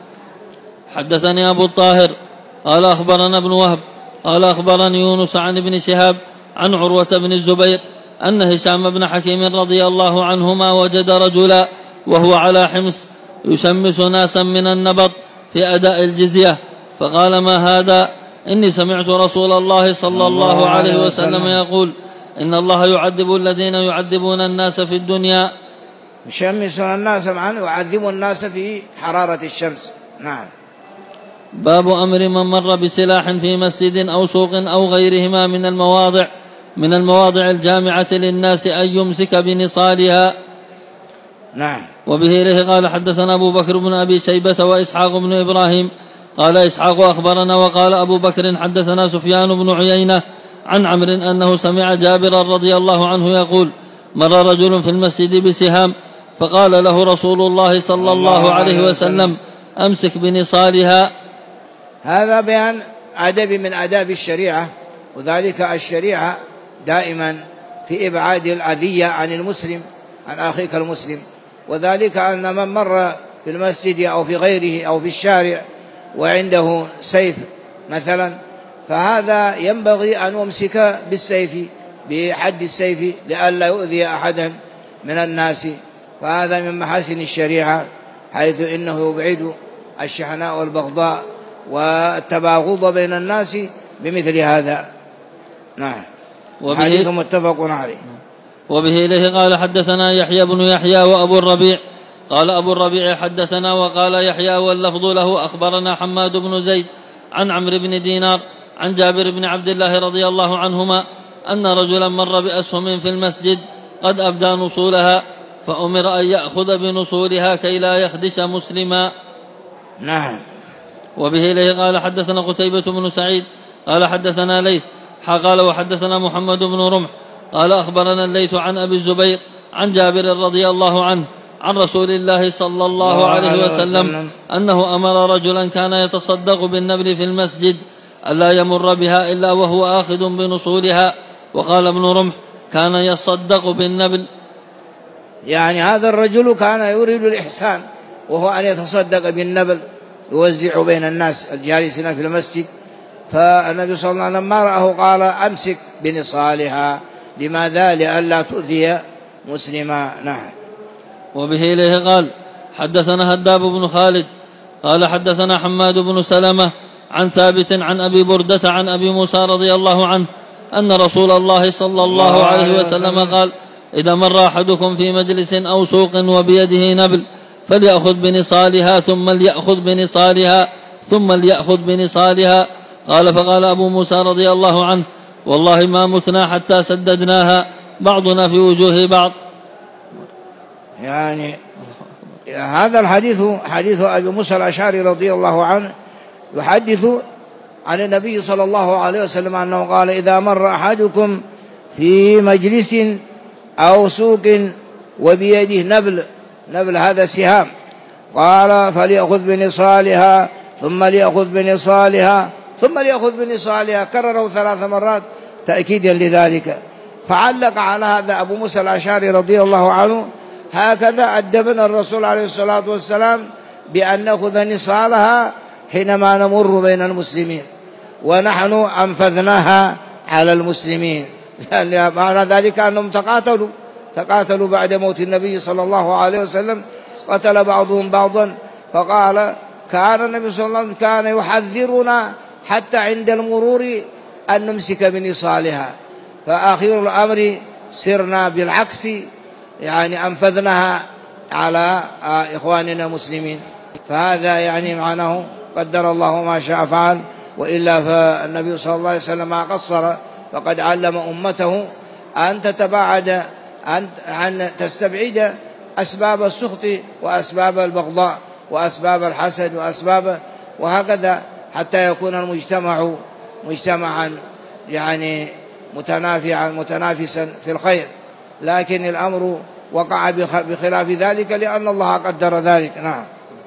حدثني أبو الطاهر قال أخبرنا ابن وهب قال أخبرني يونس عن ابن شهاب عن عروة بن الزبير أن هشام بن حكيم رضي الله عنهما وجد رجلا وهو على حمص يشمس ناسا من النبط في أداء الجزية، فقال ما هذا؟ إني سمعت رسول الله صلى الله عليه وسلم يقول إن الله يعذب الذين يعذبون الناس في الدنيا. يشمسون الناس معا يعذب الناس في حرارة الشمس. نعم. باب أمر من مر بسلاح في مسجد أو سوق أو غيرهما من المواضع من المواضع الجامعة للناس أن يمسك بنصالها. نعم. وبه إليه قال حدثنا أبو بكر بن أبي شيبة وإسحاق بن إبراهيم قال إسحاق أخبرنا وقال أبو بكر حدثنا سفيان بن عيينة عن عمرو أنه سمع جابرا رضي الله عنه يقول مر رجل في المسجد بسهام فقال له رسول الله صلى الله عليه وسلم أمسك بنصالها. هذا بيان أدب من آداب الشريعة، وذلك الشريعة دائما في إبعاد الأذية عن المسلم عن أخيك المسلم، وذلك أن من مر في المسجد أو في غيره أو في الشارع وعنده سيف مثلا، فهذا ينبغي أن يمسك بالسيف بحد السيف لئلا يؤذي أحدا من الناس، فهذا من محاسن الشريعة، حيث إنه يبعد الشحناء والبغضاء والتباغض بين الناس بمثل هذا. نعم. حديث متفق عليه. وبه إليه قال حدثنا يحيى بن يحيى وأبو الربيع قال أبو الربيع حدثنا وقال يحيى واللفظ له أخبرنا حماد بن زيد عن عمرو بن دينار عن جابر بن عبد الله رضي الله عنهما أن رجلا مر بأسهم في المسجد قد أبدى نصولها فأمر أن يأخذ بنصولها كي لا يخدش مسلما. نعم. وبه إليه قال حدثنا قتيبة بن سعيد قال حدثنا ليث قال وحدثنا محمد بن رمح قال أخبرنا الليث عن أبي الزبير عن جابر رضي الله عنه عن رسول الله صلى الله عليه وسلم أنه أمر رجلا كان يتصدق بالنبل في المسجد ألا يمر بها إلا وهو آخذ بنصولها. وقال ابن رمح كان يصدق بالنبل يعني هذا الرجل كان يريد الإحسان، وهو أن يتصدق بالنبل يوزع بين الناس الجالسين في المسجد. فالنبي صلى الله عليه وسلم لما رأه قال أمسك بنصالها. لماذا؟ لئلا تؤذي مسلما. نعم. وبه إليه قال حدثنا هداب بن خالد قال حدثنا حماد بن سلمة عن ثابت عن أبي بردة عن أبي موسى رضي الله عنه أن رسول الله صلى الله عليه وسلم قال إذا مر أحدكم في مجلس أو سوق وبيده نبل فليأخذ بنصالها ثم ليأخذ بنصالها ثم ليأخذ بنصالها. قال فقال أبو موسى رضي الله عنه والله ما متنا حتى سددناها بعضنا في وجوه بعض. يعني هذا الحديث حديث أبي موسى الأشعري رضي الله عنه يحدث عن النبي صلى الله عليه وسلم أنه قال إذا مر أحدكم في مجلس أو سوق وبيده نبل، نبل هذا سهام، قال فليأخذ بنصالها ثم ليأخذ بنصالها ثم ليأخذ بنصالها، كرره ثلاث مرات تأكيدا لذلك. فعلق على هذا أبو موسى الأشعري رضي الله عنه هكذا أدبنا الرسول عليه الصلاة والسلام بأن نأخذ نصالها حينما نمر بين المسلمين، ونحن أنفذناها على المسلمين، لأن معنى ذلك أنهم تقاتلوا تقاتلوا بعد موت النبي صلى الله عليه وسلم، قتل بعضهم بعضا. فقال كان النبي صلى الله عليه وسلم كان يحذرنا حتى عند المرور أن نمسك بنصالها، فآخر الأمر سرنا بالعكس، يعني أنفذناها على إخواننا المسلمين. فهذا يعني معناه قدر الله ما شاء فعل، وإلا فالنبي صلى الله عليه وسلم ما قصر، فقد علم أمته أن تتباعد أن تستبعد أسباب السخط وأسباب البغضاء وأسباب الحسد وأسباب وهكذا، حتى يكون المجتمع مجتمعا يعني متنافعا متنافسا في الخير. لكن الأمر وقع بخلاف ذلك لأن الله قدر ذلك. نعم.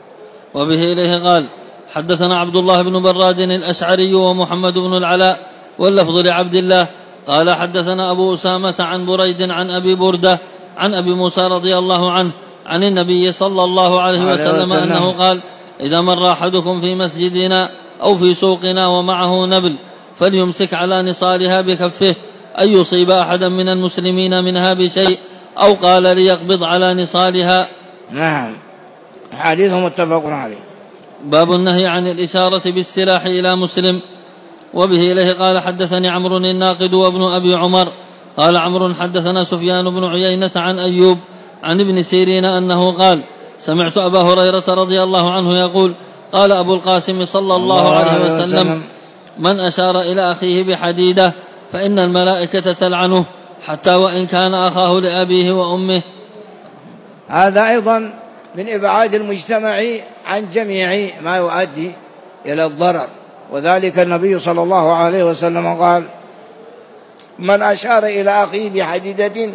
وبه إليه قال حدثنا عبد الله بن براد الأشعري ومحمد بن العلاء واللفظ لعبد الله قال حدثنا أبو أسامة عن بريد عن أبي بردة عن أبي موسى رضي الله عنه عن النبي صلى الله عليه وسلم, وسلم أنه قال إذا مر أحدكم في مسجدنا أو في سوقنا ومعه نبل فليمسك على نصالها بكفه أن يصيب أحدا من المسلمين منها بشيء، أو قال ليقبض على نصالها. نعم. حديث متفق عليه. باب النهي عن الإشارة بالسلاح إلى مسلم. وبه إليه قال حدثني عمرو الناقد وابن أبي عمر قال عمرو حدثنا سفيان بن عيينة عن أيوب عن ابن سيرين أنه قال سمعت أبا هريرة رضي الله عنه يقول قال أبو القاسم صلى الله عليه وسلم من أشار إلى أخيه بحديدة فإن الملائكة تلعنه حتى وإن كان أخاه لأبيه وأمه. هذا أيضا من إبعاد المجتمع عن جميع ما يؤدي إلى الضرر، وذلك النبي صلى الله عليه وسلم قال من أشار إلى أخيه بحديدة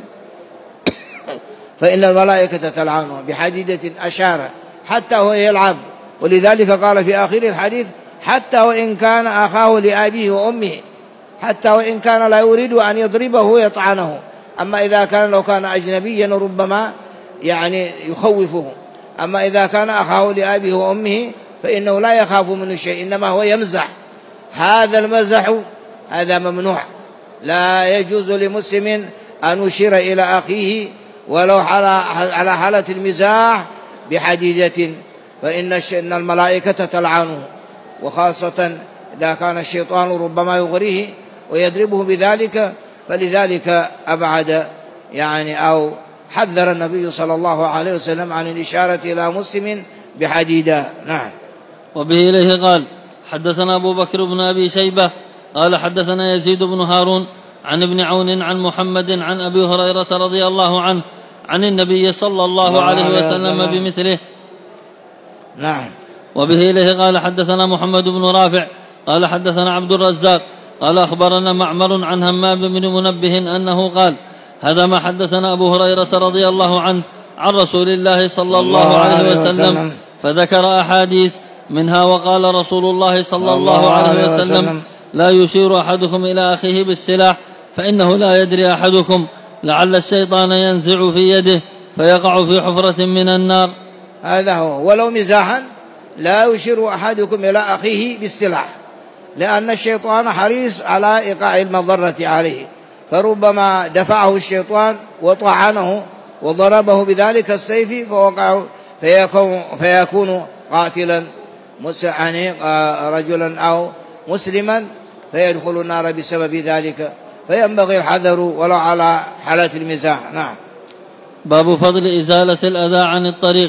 فإن الملائكة تلعنه. بحديدة أشار حتى هو يلعب، ولذلك قال في آخر الحديث حتى وإن كان أخاه لأبيه وأمه، حتى وإن كان لا يريد أن يضربه يطعنه. أما إذا كان لو كان أجنبيا ربما يعني يخوفه، أما إذا كان أخاه لأبيه وأمه فإنه لا يخاف منه شيء، إنما هو يمزح. هذا المزح هذا ممنوع، لا يجوز لمسلم أن يشير إلى أخيه ولو على حالة المزاح بحديدة، فإن الملائكة تلعنه، وخاصة إذا كان الشيطان ربما يغريه ويضربه بذلك. فلذلك أبعد يعني أو حذر النبي صلى الله عليه وسلم عن الإشارة إلى مسلم بحديدة. نعم. وبه إليه قال حدثنا أبو بكر بن أبي شيبة قال حدثنا يزيد بن هارون عن ابن عون عن محمد عن أبي هريرة رضي الله عنه عن النبي صلى الله عليه وسلم بمثله. نعم. وبه إليه قال حدثنا محمد بن رافع قال حدثنا عبد الرزاق قال أخبرنا معمر عن همام بن منبه أنه قال هذا ما حدثنا أبو هريرة رضي الله عنه عن رسول الله صلى الله عليه وسلم، فذكر أحاديث منها وقال رسول الله صلى الله عليه وسلم لا يشير أحدكم إلى أخيه بالسلاح فإنه لا يدري أحدكم لعل الشيطان ينزع في يده فيقع في حفرة من النار. هذا هو. ولو مزاحا لا يشير أحدكم إلى أخيه بالسلاح، لأن الشيطان حريص على إيقاع المضرة عليه، فربما دفعه الشيطان وطعنه وضربه بذلك السيف فوقع فيكون, فيكون قاتلا يعني رجلا أو مسلما فيدخل النار بسبب ذلك، فينبغي الحذر ولو على حالة المزاح. نعم. باب فضل إزالة الأذى عن الطريق.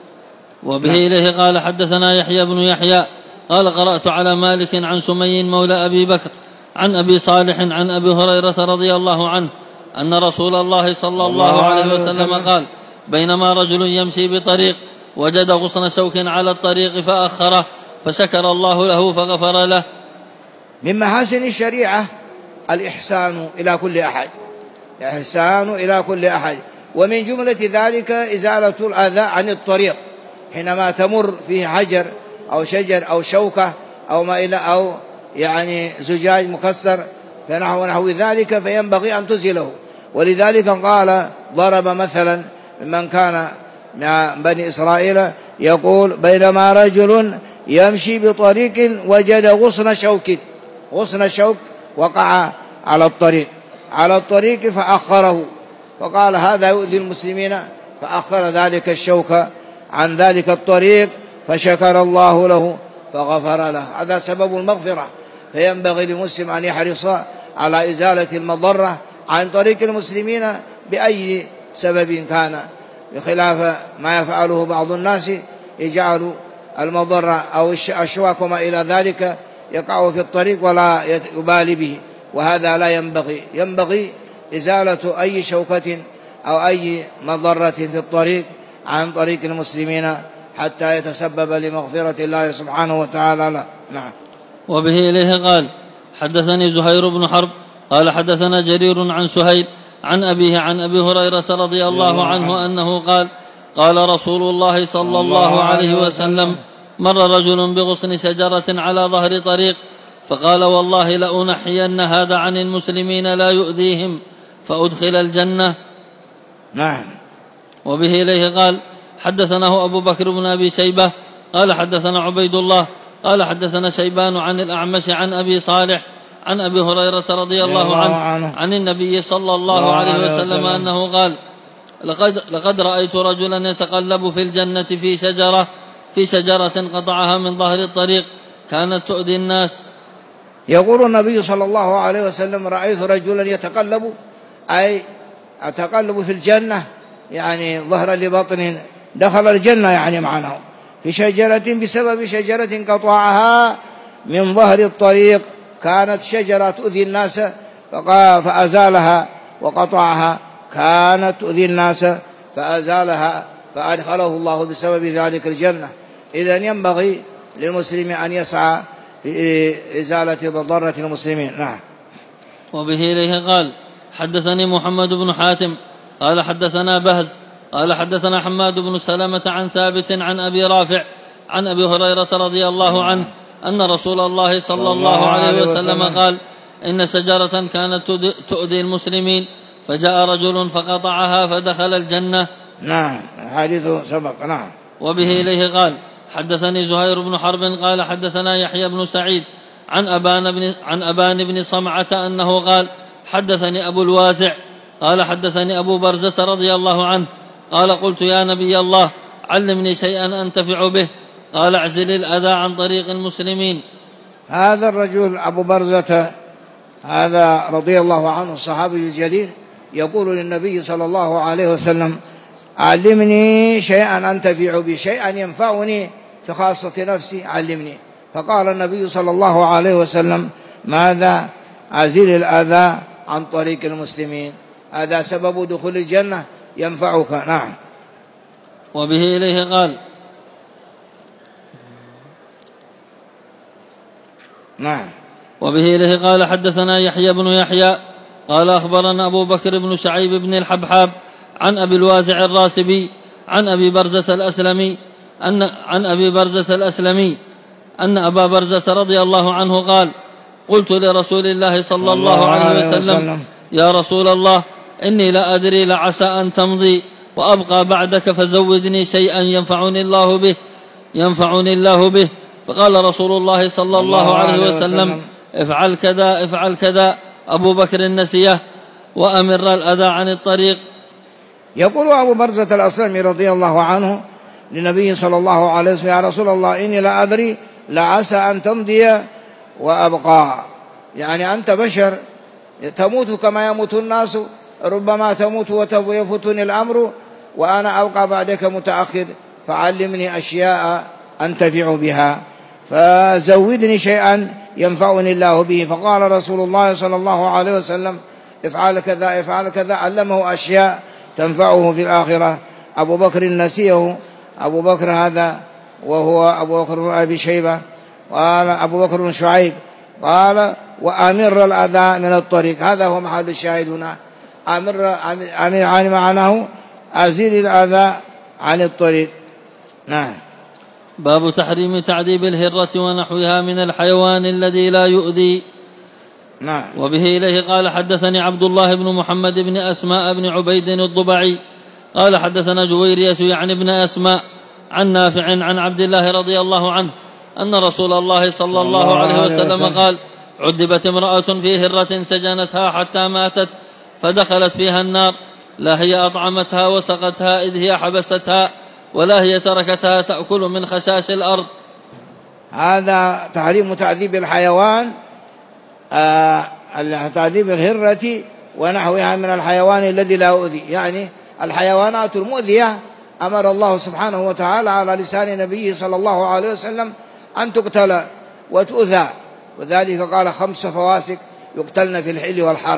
وبه نعم. إليه قال حدثنا يحيى بن يحيى قال قرأت على مالك عن سمي مولى أبي بكر عن أبي صالح عن أبي هريرة رضي الله عنه أن رسول الله صلى الله عليه وسلم قال بينما رجل يمشي بطريق وجد غصن شوك على الطريق فأخره فشكر الله له فغفر له. من محاسن الشريعة الإحسان إلى كل أحد، الإحسان إلى كل أحد، ومن جملة ذلك إزالة الأذى عن الطريق حينما تمر فيه حجر أو شجر أو شوكة أو ما إلى أو يعني زجاج مكسر فنحو نحو ذلك، فينبغي أن تزيله. ولذلك قال ضرب مثلا من كان مع بني إسرائيل يقول بينما رجل يمشي بطريق وجد غصن شوك، غصن شوك وقع على الطريق على الطريق فأخره، فقال هذا يؤذي المسلمين، فأخر ذلك الشوك عن ذلك الطريق فشكر الله له فغفر له. هذا سبب المغفرة، فينبغي للمسلم أن يحرص على إزالة المضرة عن طريق المسلمين بأي سبب كان، بخلاف ما يفعله بعض الناس يجعل المضرة أو الشواك وما إلى ذلك يقع في الطريق ولا يبالي به، وهذا لا ينبغي. ينبغي إزالة أي شوكة أو أي مضرة في الطريق عن طريق المسلمين حتى يتسبب لمغفرة الله سبحانه وتعالى له. نعم. وبه إليه قال حدثني زهير بن حرب قال حدثنا جرير عن سهيل عن أبيه عن أبي هريرة رضي الله عنه أنه قال قال رسول الله صلى الله عليه وسلم مر رجل بغصن شجرة على ظهر طريق فقال والله لأنحين هذا عن المسلمين لا يؤذيهم فأدخل الجنة. نعم. وبه إليه قال حدثناه أبو بكر بن أبي شيبة قال حدثنا عبيد الله قال حدثنا شيبان عن الأعمش عن أبي صالح عن أبي هريرة رضي الله عنه عن النبي صلى الله عليه وسلم أنه قال لقد, لقد رأيت رجلا يتقلب في الجنة في شجرة في شجرة قطعها من ظهر الطريق كانت تؤذي الناس. يقول النبي صلى الله عليه وسلم رأيت رجلا يتقلب أي يتقلب في الجنة، يعني ظهر لبطن دخل الجنة يعني معناه، في شجرة بسبب شجرة قطعها من ظهر الطريق، كانت شجرة تؤذي الناس فأزالها وقطعها، كانت تؤذي الناس فأزالها فأدخله الله بسبب ذلك الجنة. إذن ينبغي للمسلم أن يسعى في إزالة مضرة المسلمين. نعم. وبه إليه قال حدثني محمد بن حاتم قال حدثنا بهز قال حدثنا حماد بن سلمة عن ثابت عن أبي رافع عن أبي هريرة رضي الله عنه أن رسول الله صلى الله عليه وسلم قال إن شجرة كانت تؤذي المسلمين فجاء رجل فقطعها فدخل الجنة. نعم. حديث سبق. نعم. وبه إليه قال حدثني زهير بن حرب قال حدثنا يحيى بن سعيد عن أبان بن, عن أبان بن صمعة أنه قال حدثني أبو الوازع قال حدثني أبو برزة رضي الله عنه قال قلت يا نبي الله علمني شيئا أنتفع به قال اعزل الأذى عن طريق المسلمين. هذا الرجل أبو برزة هذا رضي الله عنه الصحابي الجليل يقول للنبي صلى الله عليه وسلم علمني شيئا أنتفع به، شيئا ينفعني في خاصة نفسي علمني. فقال النبي صلى الله عليه وسلم ماذا؟ أزل الأذى عن طريق المسلمين، هذا سبب دخول الجنة ينفعك. نعم. وبه إليه قال نعم. وبه إليه قال حدثنا يحيى بن يحيى قال أخبرنا أبو بكر بن شعيب بن الحبحاب عن أبي الوازع الراسبي عن أبي برزة الأسلمي أن عن أبي برزة الأسلمي أن أبا برزة رضي الله عنه قال قلت لرسول الله صلى الله عليه وسلم يا رسول الله إني لا أدري لعسى أن تمضي وأبقى بعدك فزودني شيئا ينفعني الله به ينفعني الله به. فقال رسول الله صلى الله عليه وسلم افعل كذا افعل كذا. أبو بكر نسيه وأمر الأذى عن الطريق. يقول أبو برزة الأسلمي رضي الله عنه للنبي صلى الله عليه وسلم يا رسول الله إني لا أدري لعسى أن تمضي وأبقى، يعني أنت بشر تموت كما يموت الناس، ربما تموت ويفوتني الأمر وأنا أبقى بعدك متأخر، فعلمني أشياء أنتفع بها، فزودني شيئا ينفعني الله به. فقال رسول الله صلى الله عليه وسلم افعل كذا افعل كذا، علمه أشياء تنفعه في الآخرة. أبو بكر نسيه، أبو بكر هذا وهو أبو بكر بن أبي شيبة، قال أبو بكر بن شعيب، قال وأمر الأذى من الطريق. هذا هو محل الشاهد هنا، أمر عن معناه أزيل الأذى عن الطريق. نعم. باب تحريم تعذيب الهرة ونحوها من الحيوان الذي لا يؤذي. نعم. وبه إليه قال حدثني عبد الله بن محمد بن أسماء بن عبيد الضبعي قال حدثنا جويرية يعني ابن أسماء عن نافع عن عبد الله رضي الله عنه أن رسول الله صلى الله عليه وسلم قال عذبت امرأة في هرة سجنتها حتى ماتت فدخلت فيها النار، لا هي أطعمتها وسقتها إذ هي حبستها، ولا هي تركتها تأكل من خشاش الأرض. هذا تحريم تعذيب الحيوان، آه تعذيب الهرة ونحوها من الحيوان الذي لا يؤذي، يعني الحيوانات المؤذية أمر الله سبحانه وتعالى على لسان نبيه صلى الله عليه وسلم أن تقتل وتؤذى، وذلك قال خمس فواسق يقتلن في الحل والحرم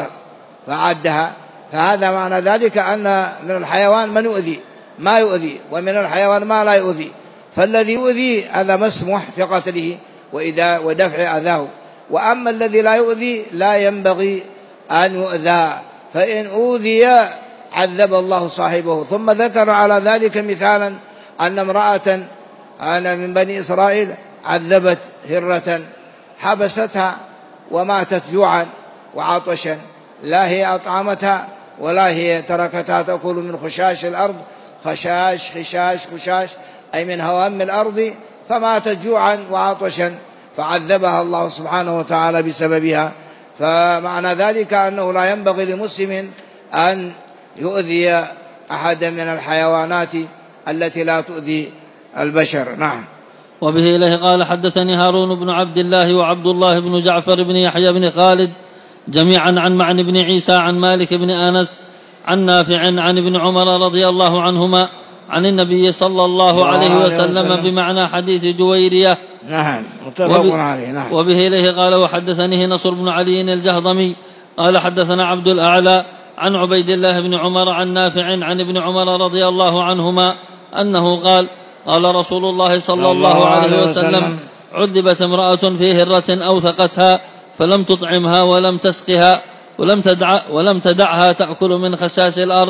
فعدها. فهذا معنى ذلك أن من الحيوان من يؤذي ما يؤذي، ومن الحيوان ما لا يؤذي، فالذي يؤذي هذا مسموح في قتله وإذا ودفع أذاه، وأما الذي لا يؤذي لا ينبغي أن يؤذى، فإن أوذي عذب الله صاحبه. ثم ذكر على ذلك مثالا أن امرأة أنا من بني إسرائيل عذبت هرة حبستها وماتت جوعا وعطشا، لا هي أطعمتها ولا هي تركتها تأكل من خشاش الأرض، خشاش خشاش خشاش أي من هوام الأرض، فماتت جوعا وعطشا فعذبها الله سبحانه وتعالى بسببها. فمعنى ذلك أنه لا ينبغي لمسلم أن يؤذي أحدا من الحيوانات التي لا تؤذي البشر. نعم. وبه إليه قال حدثني هارون بن عبد الله وعبد الله بن جعفر بن يحيى بن خالد جميعا عن معن بن عيسى عن مالك بن أنس عن نافع عن ابن عمر رضي الله عنهما عن النبي صلى الله عليه وسلم بمعنى حديث جويرية. نعم متفق عليه. نعم. وبه إليه قال وحدثنيه نصر بن علي الجهضمي قال حدثنا عبد الأعلى عن عبيد الله بن عمر عن نافع عن ابن عمر رضي الله عنهما أنه قال قال رسول الله صلى الله عليه وسلم عذبت امرأة في هرة أوثقتها فلم تطعمها ولم تسقها ولم تدع ولم تدعها تأكل من خشاش الأرض،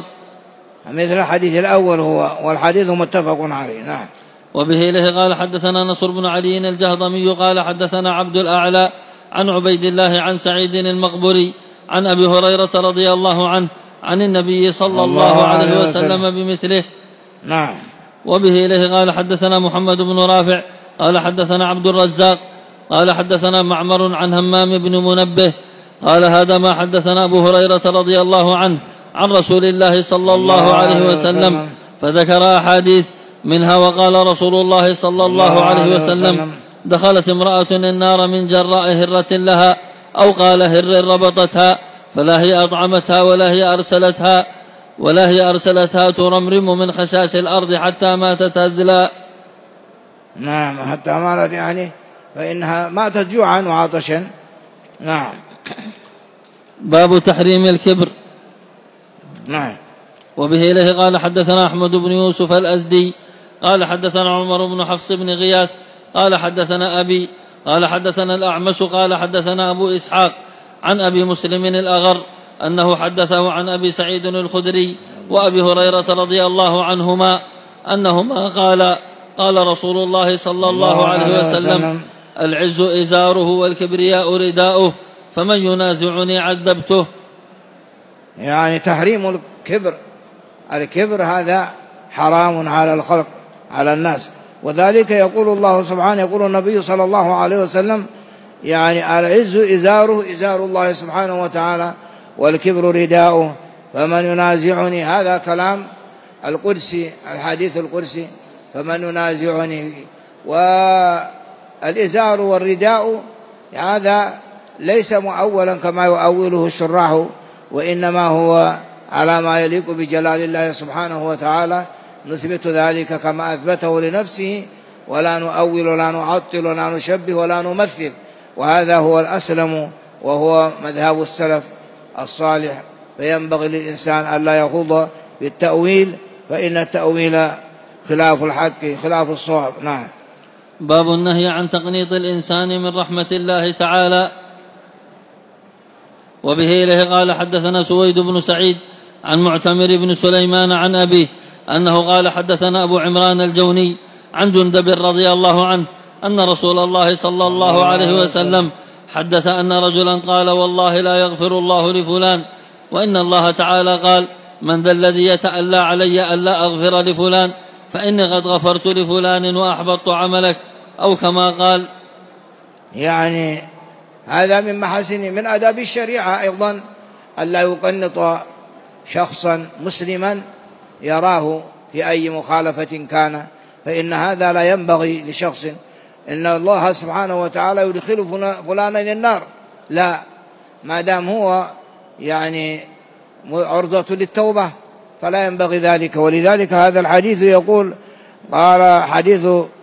مثل الحديث الأول هو، والحديث متفق عليه. نعم. وبه إليه قال حدثنا نصر بن علي الجهضمي قال حدثنا عبد الأعلى عن عبيد الله عن سعيد المقبري عن أبي هريرة رضي الله عنه عن النبي صلى الله عليه وسلم بمثله. نعم. وبه إليه قال حدثنا محمد بن رافع قال حدثنا عبد الرزاق قال حدثنا معمر عن همام بن منبه قال هذا ما حدثنا أبو هريرة رضي الله عنه عن رسول الله صلى الله عليه وسلم، فذكر أحاديث منها وقال رسول الله صلى الله عليه وسلم دخلت امرأة النار من جراء هرة لها أو قال هر ربطتها فلا هي أطعمتها ولا هي أرسلتها ولا هي أرسلتها ترمرم من خشاش الأرض حتى ماتت هزلا. نعم حتى ماتت، يعني فإنها ماتت جوعا وعطشا. نعم. باب تحريم الكبر. نعم. وبه إليه قال حدثنا أحمد بن يوسف الأزدي قال حدثنا عمر بن حفص بن غياث قال حدثنا أبي قال حدثنا الأعمش قال حدثنا أبو إسحاق عن أبي مسلم الأغر أنه حدثه عن أبي سعيد الخدري وأبي هريرة رضي الله عنهما أنهما قال قال رسول الله صلى الله عليه وسلم العز إزاره والكبرياء رداؤه فمن ينازعني عذبته. يعني تحريم الكبر الكبر هذا حرام على الخلق على الناس. وذلك يقول الله سبحانه، يقول النبي صلى الله عليه وسلم يعني العز إزاره إزار الله سبحانه وتعالى والكبر رداؤه فمن ينازعني، هذا كلام القدسي الحديث القدسي، فمن ينازعني. والإزار والرداء هذا ليس مؤولا كما يؤوله الشراح، وإنما هو على ما يليق بجلال الله سبحانه وتعالى، نثبت ذلك كما أثبته لنفسه ولا نؤول ولا نعطل ولا نشبه ولا نمثل، وهذا هو الأسلم وهو مذهب السلف الصالح. فينبغي للإنسان ألا يخوض بالتأويل، فإن التأويل خلاف الحق خلاف الصواب. نعم. باب النهي عن تقنيط الإنسان من رحمة الله تعالى. وبه إليه قال حدثنا سويد بن سعيد عن معتمر بن سليمان عن أبيه أنه قال حدثنا أبو عمران الجوني عن جندب رضي الله عنه أن رسول الله صلى الله عليه وسلم حدث أن رجلا قال والله لا يغفر الله لفلان، وإن الله تعالى قال من ذا الذي يتألى علي ألا أغفر لفلان فإني قد غفرت لفلان وأحبطت عملك، أو كما قال. يعني هذا من محاسن من آداب الشريعة أيضا ألا يقنط شخصا مسلما يراه في أي مخالفة كان، فإن هذا لا ينبغي لشخص. إن الله سبحانه وتعالى يدخل فلانا النار، لا، ما دام هو يعني عرضة للتوبة فلا ينبغي ذلك. ولذلك هذا الحديث يقول، قال حديث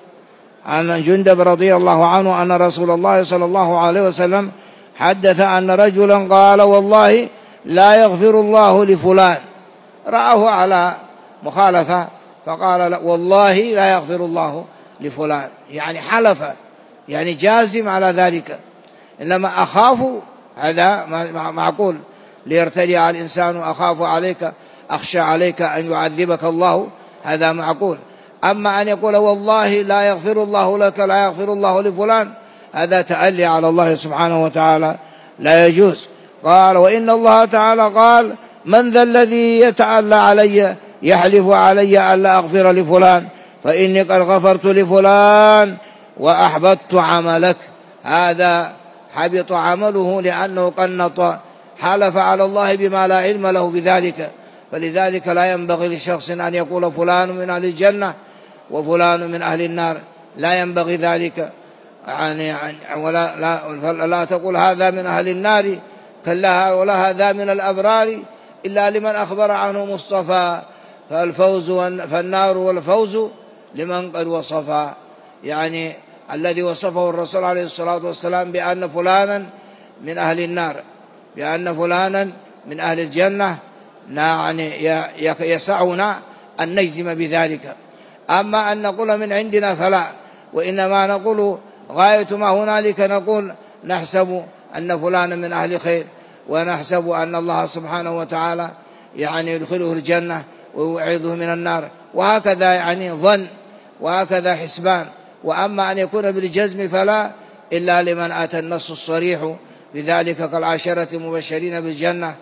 عن جندب رضي الله عنه أن رسول الله صلى الله عليه وسلم حدث أن رجلا قال والله لا يغفر الله لفلان، رآه على مخالفة فقال والله لا يغفر الله لفلان، يعني حلف، يعني جازم على ذلك. إنما أخاف هذا معقول، ليرتدع الإنسان أخاف عليك أخشى عليك أن يعذبك الله، هذا معقول. أما أن يقول والله لا يغفر الله لك لا يغفر الله لفلان، هذا تألي على الله سبحانه وتعالى، لا يجوز. قال وإن الله تعالى قال من ذا الذي يتألى علي يحلف علي ألا أغفر لفلان فإني قد غفرت لفلان وأحبطت عملك. هذا حبط عمله لأنه قنط، حلف على الله بما لا علم له بذلك. فلذلك لا ينبغي لشخص أن يقول فلان من أهل الجنة وفلان من أهل النار، لا ينبغي ذلك. يعني ولا لا, لا تقول هذا من أهل النار كلا ولا هذا من الأبرار إلا لمن أخبر عنه مصطفى، فالفوز فالنار والفوز لمن قد وصفا. يعني الذي وصفه الرسول عليه الصلاة والسلام بأن فلانا من أهل النار، بأن فلانا من أهل الجنة، يعني يسعنا أن نجزم بذلك. أما أن نقول من عندنا فلا، وإنما نقول غاية ما هنالك نقول نحسب أن فلانا من أهل خير، ونحسب أن الله سبحانه وتعالى يعني يدخله الجنة ويعيذه من النار، وهكذا يعني ظن وهكذا حسبان. وأما أن يكون بالجزم فلا، إلا لمن أتى النص الصريح بذلك كالعشرة المبشرين بالجنة،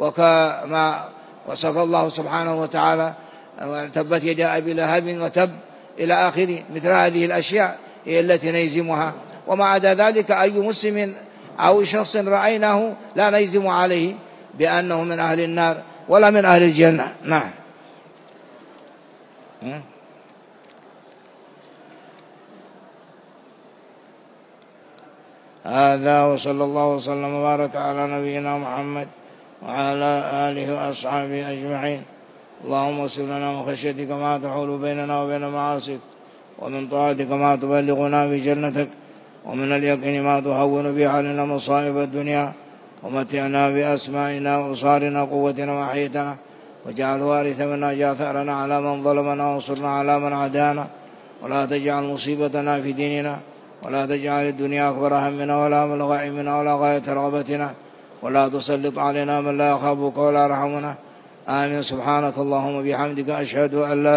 وكما وصف الله سبحانه وتعالى تبت يد أبي لهب وتب إلى آخره. مثل هذه الأشياء هي التي نجزمها، وما عدا ذلك أي مسلم أو شخص رأيناه لا نجزم عليه بأنه من أهل النار ولا من أهل الجنة. نعم. هذا وصلى الله وسلم وبارك على نبينا محمد وعلى آله وأصحابه أجمعين. اللهم اغفر لنا من خشيتك ما تحول بيننا وبين معاصيك، ومن طاعتك ما تبلغنا بجنتك، ومن اليقين ما تهون به علينا مصائب الدنيا، ومتعنا بأسمائنا وأبصارنا قوتنا وأحيتنا، واجعل وارث منا اجعل ثأرنا على من ظلمنا وانصرنا على من عادانا، ولا تجعل مصيبتنا في ديننا، ولا تجعل الدنيا أكبر همنا ولا مبلغ علمنا ولا غاية رغبتنا، ولا تسلط علينا من لا يخافك ولا يرحمنا. آمين. سبحانك اللهم وبحمدك أشهد أن لا